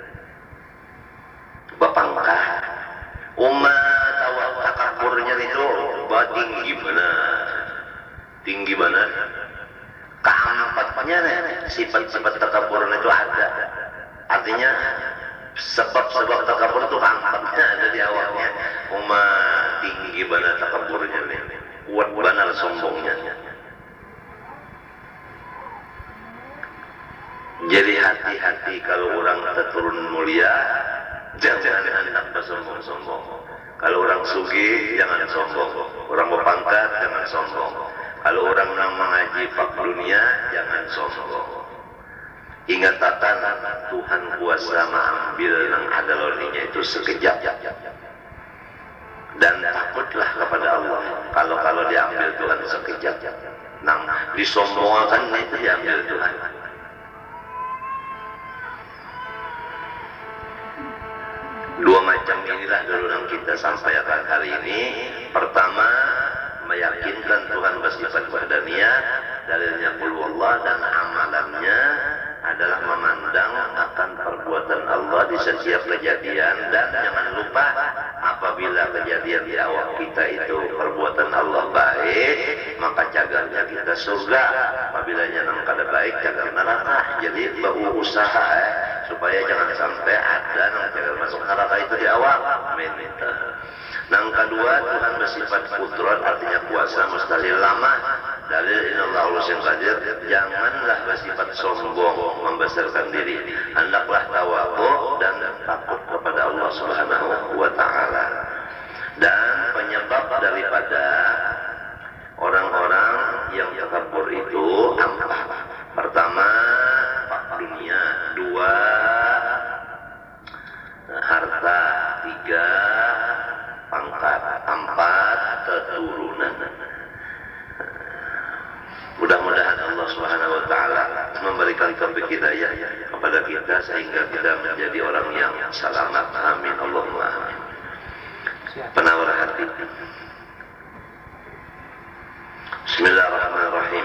[SPEAKER 1] Bapangkah umat tawa takaburnya itu tinggi benar, tinggi benar. Keempatnya sifat-sifat takaburnya itu ada. Artinya sebab-sebab takabur itu keempatnya ada di awalnya. Umat tinggi benar takaburnya nih, kuat benar sombongnya. Jadi hati-hati kalau orang keturun mulia, jangan hendak bersombong-sombong. Kalau orang sugih, jangan sombong. Orang berpangkat, jangan sombong. Kalau orang yang mengaji pak dunia, jangan sombong. Ingat tatan, Tuhan kuasa mengambil yang ada lorinya itu sekejap. Dan takutlah kepada Allah. Kalau-kalau diambil Tuhan sekejap. Nah, disombongkan itu diambil Tuhan. Dua macam inilah dulu yang kita sampaikan hari ini. Pertama, meyakinkan Tuhan bersifat wahdaniyah, dalilnya qul huwallah, dan amalannya adalah memandang akan perbuatan Allah di setiap kejadian. Dan jangan lupa, apa apabila kejadian di awak kita itu perbuatan Allah baik, maka cagarnya kita surga. Apabila nang kada baik, cagar neraka. Jadi bau usaha eh, supaya jangan sampai ada nang cagar masuk neraka itu di awak. Amin. Nang kedua, Tuhan bersifat kudrat, artinya kuasa mustahil lama. Dalil inallahu al-Husin qadir, janganlah bersifat sombong, membesarkan diri. Hendaklah tawadhu dan takut kepada Allah Subhanahu wa taala. Dan penyebab daripada orang-orang yang takabur itu apa? Pertama, dunia. Dua, harta. Tiga, pangkat. Empat, keturunan. Mudah-mudahan Allah Subhanahu wa taala memberikan taufik hidayah kepada kita sehingga kita menjadi orang yang selamat. Amin Allahumma amin. Penawar hati. Bismillahirrahmanirrahim.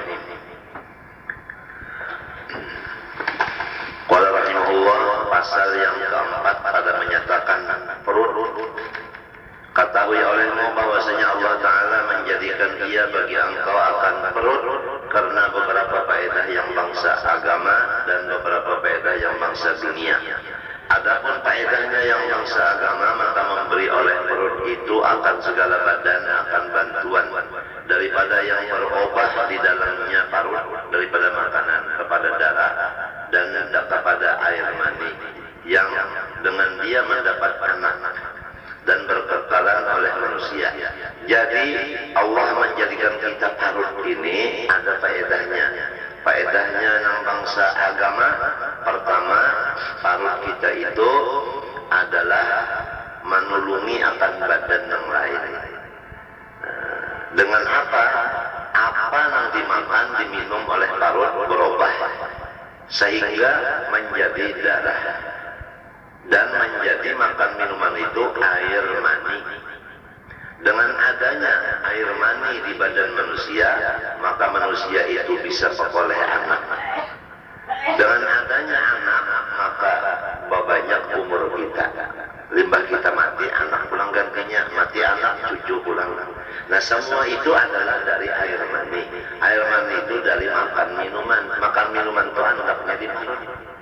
[SPEAKER 1] Qala rahimahullah, pasal yang keempat pada menyatakan perut. Ketahui olehmu bahwasanya Allah Ta'ala menjadikan dia bagi engkau akan perut karena beberapa faedah yang bangsa agama dan beberapa faedah yang bangsa dunia. Adapun faedahnya yang bangsa agama, maka memberi oleh perut itu akan segala badan akan bantuan daripada yang berubah di dalamnya parut, daripada makanan kepada darah dan kepada air mani yang dengan dia mendapat anak dan berkekalan oleh manusia. Jadi Allah menjadikan kita parut ini ada faedahnya. Faedahnya nang bangsa agama, pertama, parut kita itu adalah menulungi akan badan yang lain. Dengan apa? Apa yang dimakan, diminum oleh parut berubah sehingga menjadi darah. Dan menjadi makan minuman itu air mani. Dengan adanya air mani di badan manusia, maka manusia itu bisa peroleh anak. Dengan adanya anak, maka banyak umur kita. Limbah kita mati, anak pulang gantinya. Mati anak, cucu pulang. Nah, semua itu adalah dari air mani. Air mani itu dari makan minuman. Makan minuman itu anaknya di parut.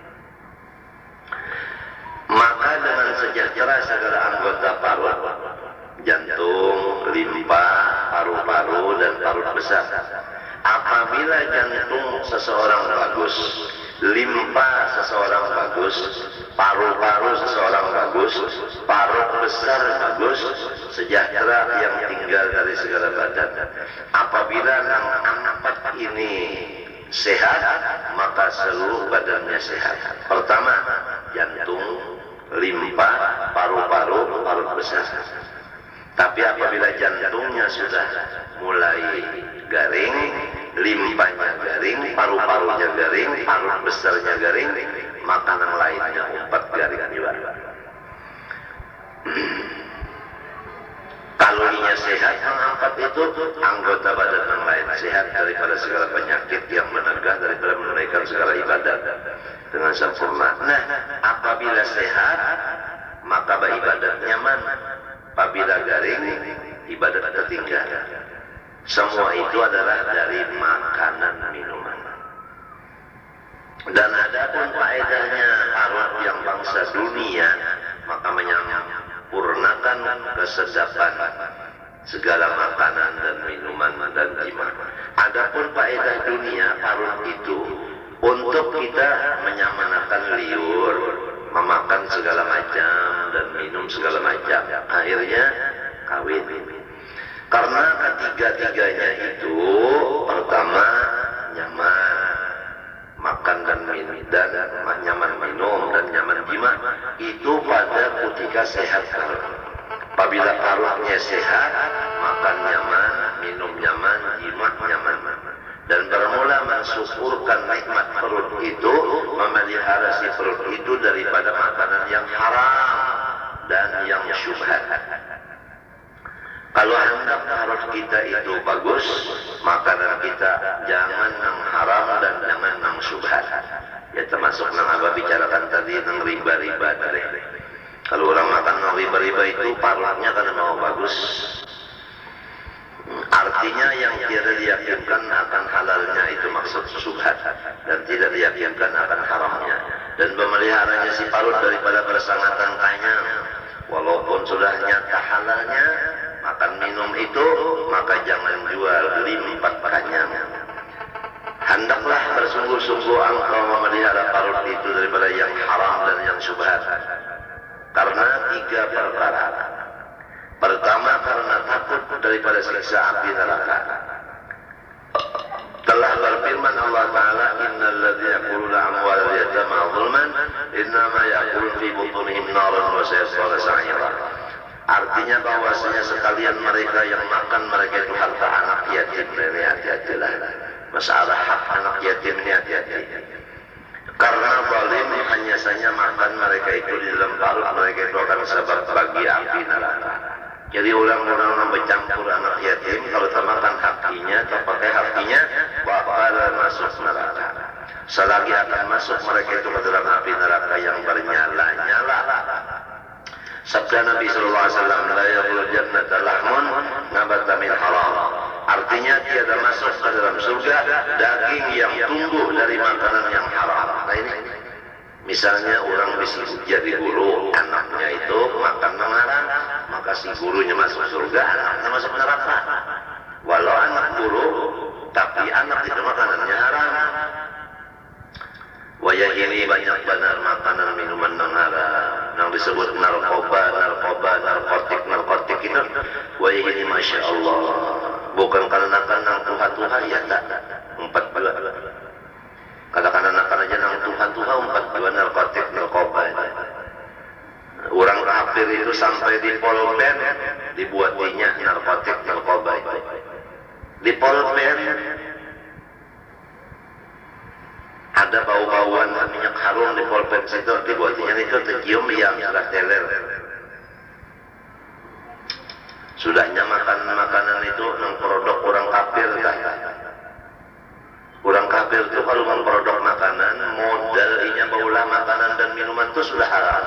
[SPEAKER 1] Maka dengan sejahtera segala anggota parut, jantung, limpa, paru-paru, dan parut besar. Apabila jantung seseorang bagus, limpa seseorang bagus, paru-paru seseorang bagus, parut besar bagus, sejahtera yang tinggal dari segala badan. Apabila enam empat ini sehat, maka seluruh badannya sehat. Pertama, jantung, limpa, paru-paru, parut besar. Tapi apabila jantungnya sudah mulai garing, limpanya garing, paru-parunya garing, parut besarnya garing, makanan lainnya empat garing juga. Kalorinya sehat, mengangkat itu anggota badan yang lain sehat daripada segala penyakit yang menegah, daripada menunaikan segala ibadat dengan sempurna. Nah, apabila sehat, maka ibadat nyaman. Apabila garing, ibadat tertinggal. Semua itu adalah dari makanan minuman. Dan ada pun faedahnya parut yang bangsa dunia, maka menyempurnakan kesedapan segala makanan dan minuman dan jima. Adapun faedah dunia parut itu untuk kita menyamanakan liur, memakan segala macam dan minum segala macam. Akhirnya kawin. Karena ketiga-tiganya itu, pertama nyaman makan dan minum, dan nyaman minum dan nyaman jima, itu pada ketika sehat. Apabila parutnya sehat, makan nyaman, minum nyaman, jima nyaman. Dan bermula mensyukurkan nikmat perut itu, memelihara si perut itu daripada makanan yang haram dan yang syubhat. Kalau hendak perut kita itu bagus, makanan kita jangan yang haram dan jangan yang syubhat. Ya termasuk yang abah bicarakan tadi, yang riba-riba tadi. Kalau orang makan karena riba-riba itu parutnya kan mau bagus. Artinya yang tidak diyakinkan akan halalnya itu maksud syubhat, dan tidak diyakinkan akan haramnya. Dan pemeliharanya si parut daripada bersangatan kanyang, walaupun sudah nyata halalnya makan minum itu, maka jangan jual beli empat kanyang. Hendaklah bersungguh-sungguh engkau memelihara parut itu daripada yang haram dan yang syubhat, karena tiga perkara. Pertama, karena takut daripada siksa api neraka. Telah berfirman Allah Ta'ala, innal ladzina ya'kuluna amwalal yatama zulman innama ya'kulun fi butunihim naran wa sayaslawna sa'ira. Artinya bahwasanya sekalian mereka yang makan mereka itu harta anak yatim. Ini hati-hatilah. Masalah hak anak yatim ini hati-hati. Karena zalim hanya saja makan mereka itu di dalam parut mereka itu akan sebab bagi api neraka. Jadi orang-orang bercampur anak yatim, kalau makan hakinya atau pakai hakinya, bakal masuk neraka. Selagi akan masuk mereka itu ke dalam api neraka yang bernyala-nyala. Sabda Nabi Sallallahu Alaihi Wasallam, la yadkhulul jannata lahmun nabata min haram. Artinya tiada masuk ke dalam surga daging yang tumbuh dari makanan yang haram. Nah ini, misalnya orang bisa jadi guru, anaknya itu makan haram, maka si gurunya masuk surga, anaknya masuk neraka. Walau anak guru, tapi anak itu makanannya haram. Wayah ini banyak benar makanan minuman yang haram, yang disebut narkoba, narkoba, narkotik, narkotik itu. Wayah ini masya Allah, bukan karena karena tuha-tuha ya tak, empat dua. Katakan anak-anak aja nang tuhan-tuhan empat dua narkotik, narkoba itu. Orang kafir itu sampai di polpen dibuatinya narkotik, narkoba itu. Di polpen ada bau-bauan minyak harum di polpen situ, dibuatinya itu tercium yang sudah teler. Sudahnya makan makanan itu nang produk orang kafir kan. Orang kafir itu kalau memproduk makanan, modalnya baulah makanan dan minuman itu sudah haram.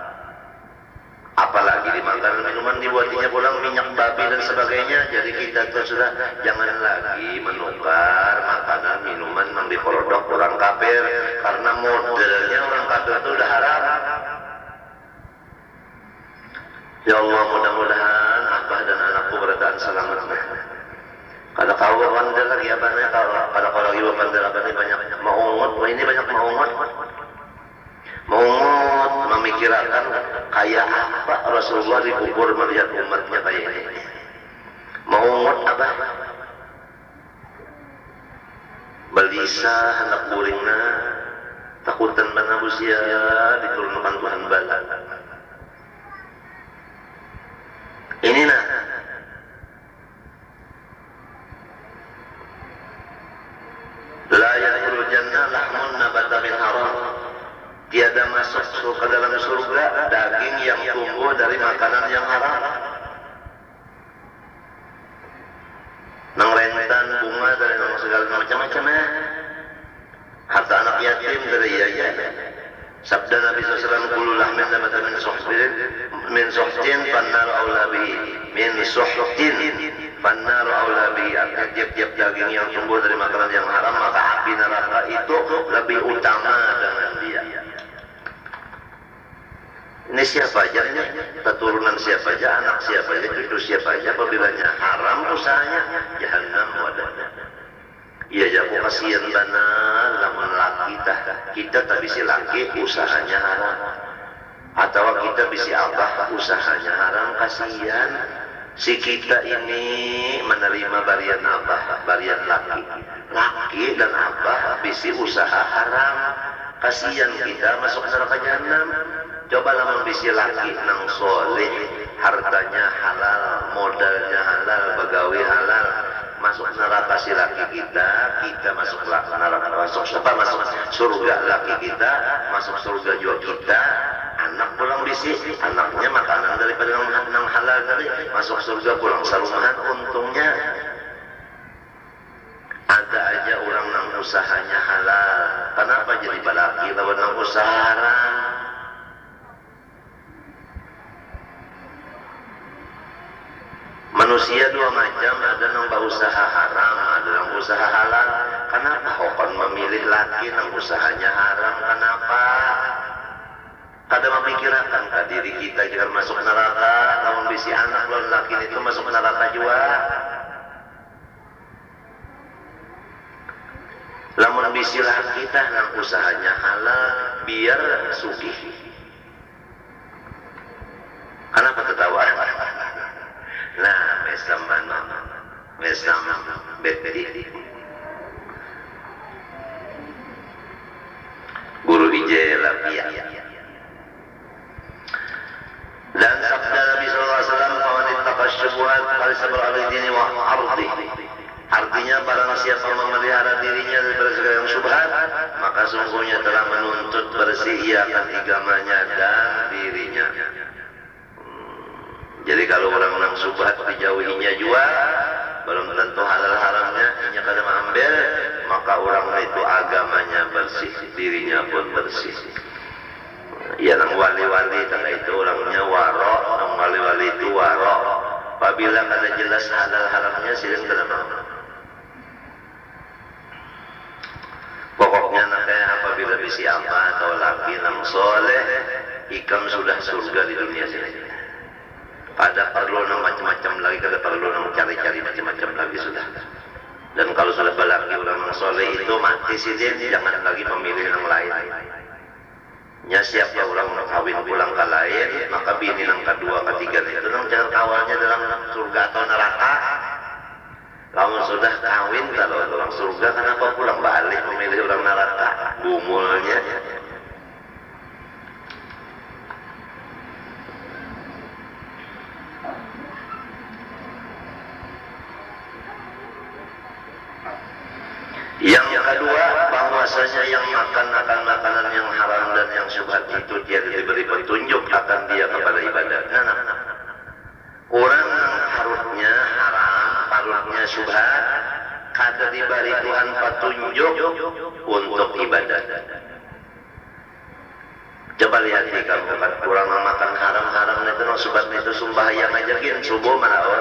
[SPEAKER 1] Apalagi di makanan minuman dibuatinya pulang minyak babi dan sebagainya. Jadi kita tuh sudah jangan lagi menukar makanan minuman yang diproduk orang kafir, karena modelnya orang kafir itu sudah haram. Ya Allah, mudah-mudahan abah dan anakku bertahan selamat. Kalau kau pandai lagi apa nih, kalau kalau kalau ibu pandai apa nih banyak maungut, ini banyak maungut, maungut memikirkan kayak apa Rasulullah dikubur melihat umatnya kayak ini. Maungut apa? Balisa anak buringna, takutan mana usia diturunkan Tuhan bala. Ini nah. La yadkhulul jannah lahmun nabata min haram. Tiada masuk ke dalam surga daging yang tumbuh dari makanan yang haram. Nang rentan bunga dari nang segala macam-macam ya. Harta anak yatim dari iya. Sabda Nabi shallallahu alaihi wasallam, kullu lahmin nabata min suhtin min suhtin fannar aula bihi min suhtin fannar aula bihi. Artinya tiap-tiap daging yang tumbuh dari makanan yang haram, maka api neraka itu lebih utama dengan dia. Ini siapa aja, ini keturunan siapa aja, anak siapa aja, cucu siapa aja, apabila haram usahanya jahannam wadahnya. Iya jago kasihan benar lamun laki tah kita tak bisa laki usahanya haram, atau kita bisa abah usahanya haram, kasihan si kita ini menerima barian abah barian laki laki dan abah bisa usaha haram, kasihan kita masuk neraka jahanam. Coba lamun bisa laki nang soleh, hartanya halal, modalnya halal, begawi halal, masuk neraka si laki kita, kita masuk neraka, masuk apa masuk surga laki kita, masuk surga juga kita, anak pulang bisi, anaknya makanan daripada nang, nang halal tadi, masuk surga pulang sarumahan untungnya. Ada aja orang nang usahanya halal, kenapa jadi balaki lawan nang usaha haram? manusia dua macam, ada yang berusaha haram, ada yang usaha halal. Kenapa hokon memilih laki yang usahanya haram? Kenapa? Kada memikirkan ke diri kita jangan masuk neraka, namun bisi anak lo laki itu masuk neraka juga. Lamun bisi laki kita yang usahanya halal biar sugih. Kenapa ketawa? Nah, mesam mana? Mesam beti. Guru Ijaya Lapia. Dan sabda Nabi sallallahu alaihi wasallam, "Faman ittaqas syubhat falyasbir 'ala dini wa 'ardi." Artinya barang siapa memelihara dirinya dari segala yang syubhat, maka sungguhnya telah menuntut bersih ia akan agamanya dan dirinya. Jadi kalau orang yang syubhat dijauhinya juga, belum tentu halal haramnya, inya kada mengambil, maka orang itu agamanya bersih, dirinya pun bersih. Ya, nang wali-wali tanda itu orangnya waro, nang wali-wali itu waro. Apabila kada jelas halal haramnya, silin kada mau. Pokoknya nak kayak apabila bisi apa atau laki nang soleh, ikam sudah surga di dunia sini. Ada perlu nang macam-macam lagi, kada perlu nang cari-cari macam-macam lagi sudah. Dan kalau sudah balaki orang nang soleh itu mati sidin, jangan lagi memilih nang lain. Nya siapa orang nak kawin pulang ke lain, maka bini nang kedua, ketiga itu nang jangan kawalnya dalam surga atau neraka. Kamu sudah kawin kalau orang surga, kenapa pulang balik memilih orang neraka? Bumulnya. Yang kedua, bahwasanya yang makan akan makanan yang haram dan yang syubhat itu dia diberi petunjuk akan dia kepada ibadah. Nah, nah, nah. Orang yang harusnya haram, harusnya syubhat, kada diberi Tuhan petunjuk untuk ibadah. Coba lihat di kamu kan, orang yang makan haram-haram itu, syubhat itu sembahyang aja gin, subuh malawar.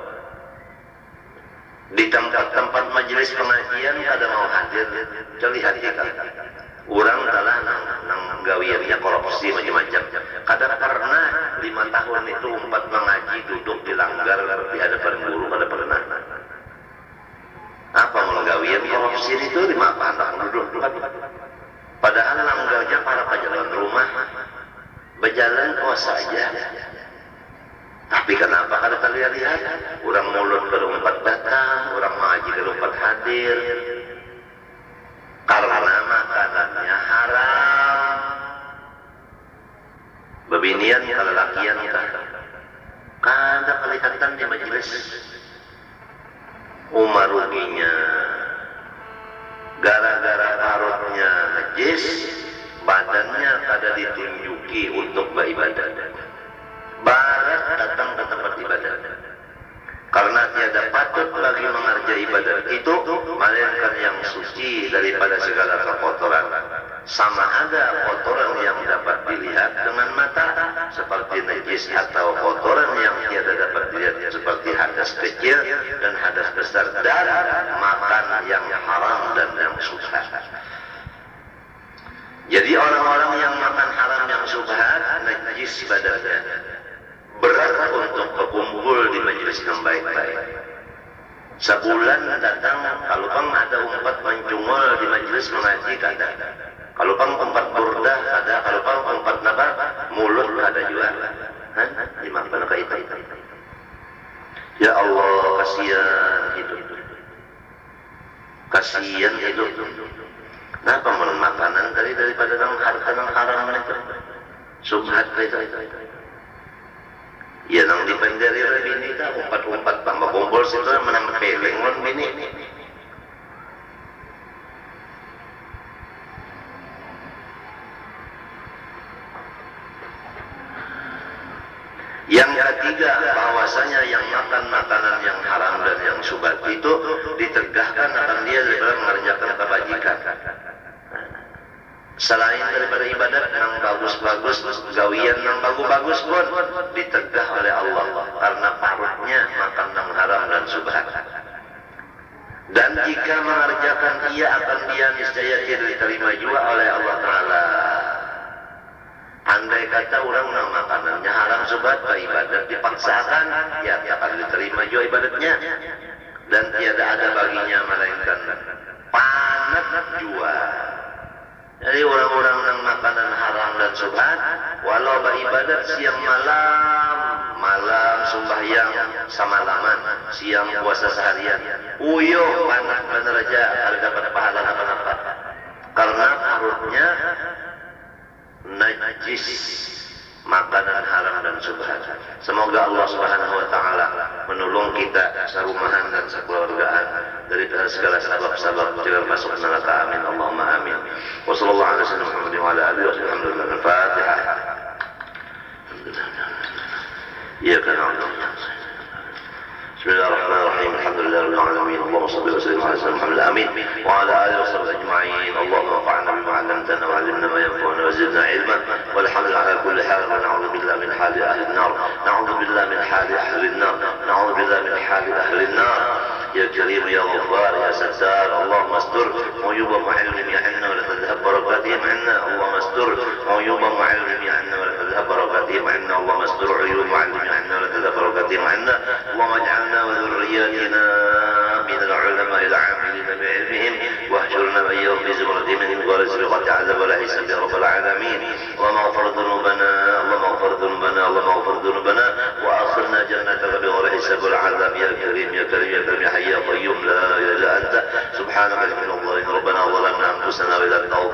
[SPEAKER 1] Di tempat-tempat majelis pengajian kada mau hadir. Coba lihat ya kan, orang telah nang, nang gawiannya korupsi macam-macam. Kada pernah lima tahun itu umpat mengaji duduk di langgar di hadapan guru, kada pernah. Apa menggawian korupsi itu lima anak duduk. Padahal langgarnya para pejalan rumah berjalan kuasa aja. Tapi kenapa kada terlihat-lihat? Orang mulut kada umpat datang, orang mengaji kada umpat hadir. Karena makanannya haram. Bebinian kada lakian kah? Kada kelihatan di majelis. Umar ruginya. Gara-gara parutnya najis, badannya kada ditunjuki untuk beribadah. Barat datang ke tempat ibadah karena tiada patut lagi mengerja ibadah itu melainkan yang suci daripada segala kekotoran. Sama ada kotoran yang dapat dilihat dengan mata seperti najis, atau kotoran yang tiada dapat dilihat seperti hadas kecil dan hadas besar, dan makan yang haram dan yang syubhat. Jadi orang-orang yang makan haram yang syubhat, najis badannya, berat untuk berkumpul di majelis yang baik-baik. Sebulan datang, kalau pang ada umpat mencungol di majelis mengaji kada. Kalau pang umpat burdah ada, kalau pang umpat nabar mulut ada juga. Hah? Di mana ka itu? Ya Allah, kasihan hidup. Kasihan hidup. Kenapa makan makanan tadi daripada nang harta nang haram itu? Subhat itu. Ya nang dipendari oleh bini ta, umpat-umpat tambah kumpul situ menambah peleng mon bini. Yang ketiga, bahwasanya yang makan makanan yang haram dan yang syubhat itu ditegahkan akan dia dalam mengerjakan kebajikan. Selain daripada ibadat yang bagus-bagus, gawian yang bagus-bagus pun ditegah oleh Allah karena parutnya makan yang haram dan subhat. Dan jika mengerjakan ia akan dia niscaya tidak diterima juga oleh Allah Ta'ala. Andai kata orang yang makanannya haram subhat, ibadat dipaksakan, ya tak akan diterima juga ibadatnya. Dan tiada ada baginya melainkan panat jua. Jadi orang-orang yang makanan haram dan subhat, walau beribadat siang malam, malam sembahyang samalaman, siang puasa seharian, uyo panat bener aja ada dapat pahala apa-apa. Karena perutnya najis makanan haram dan subhat. Semoga Allah Subhanahu wa taala menolong kita sarumahan dan sekeluargaan dari segala sebab-sebab tidak masuk neraka. Amin Allahumma amin. Wa sallallahu alaihi wasallam Muhammad wa ala alihi wa sahbihi. Al-Fatihah. Ya kana بسم الله الرحمن الرحيم الحمد لله رب العالمين اللهم صل وسلم على سيدنا محمد الامين وعلى اله وصحبه اجمعين اللهم انفعنا بما علمتنا وعلمنا ما ينفعنا وزدنا علما والحمد لله على كل حال ونعوذ بالله من حال اهل النار نعوذ بالله من حال اهل النار نعوذ بالله من حال اهل النار يا كريم يا غفار يا ستار اللهم استر عيوب معلم عنا ولا تذهب بركاتهم عنا اللهم استر عيوب معلم عنا ولا تذهب بركاتهم عنا اللهم استر عيوب معلم عنا ولا تذهب بركاتهم عنا اللهم اجعلنا وذرياتنا من العلماء العاملين بعلمهم واهجرنا واياهم في زمرتهم من غير سابقة عذاب ولا حساب يا رب العالمين اللهم اغفر ذنوبنا اللهم اغفر ذنوبنا اللهم اغفر ذنوبنا واخرنا جنتك بغير حساب ولا عذاب يا كريم يا كريم يا كريم يا حي يا قيوم لا اله الا انت سبحانك يا رب العالمين ربنا ظلمنا انفسنا واذا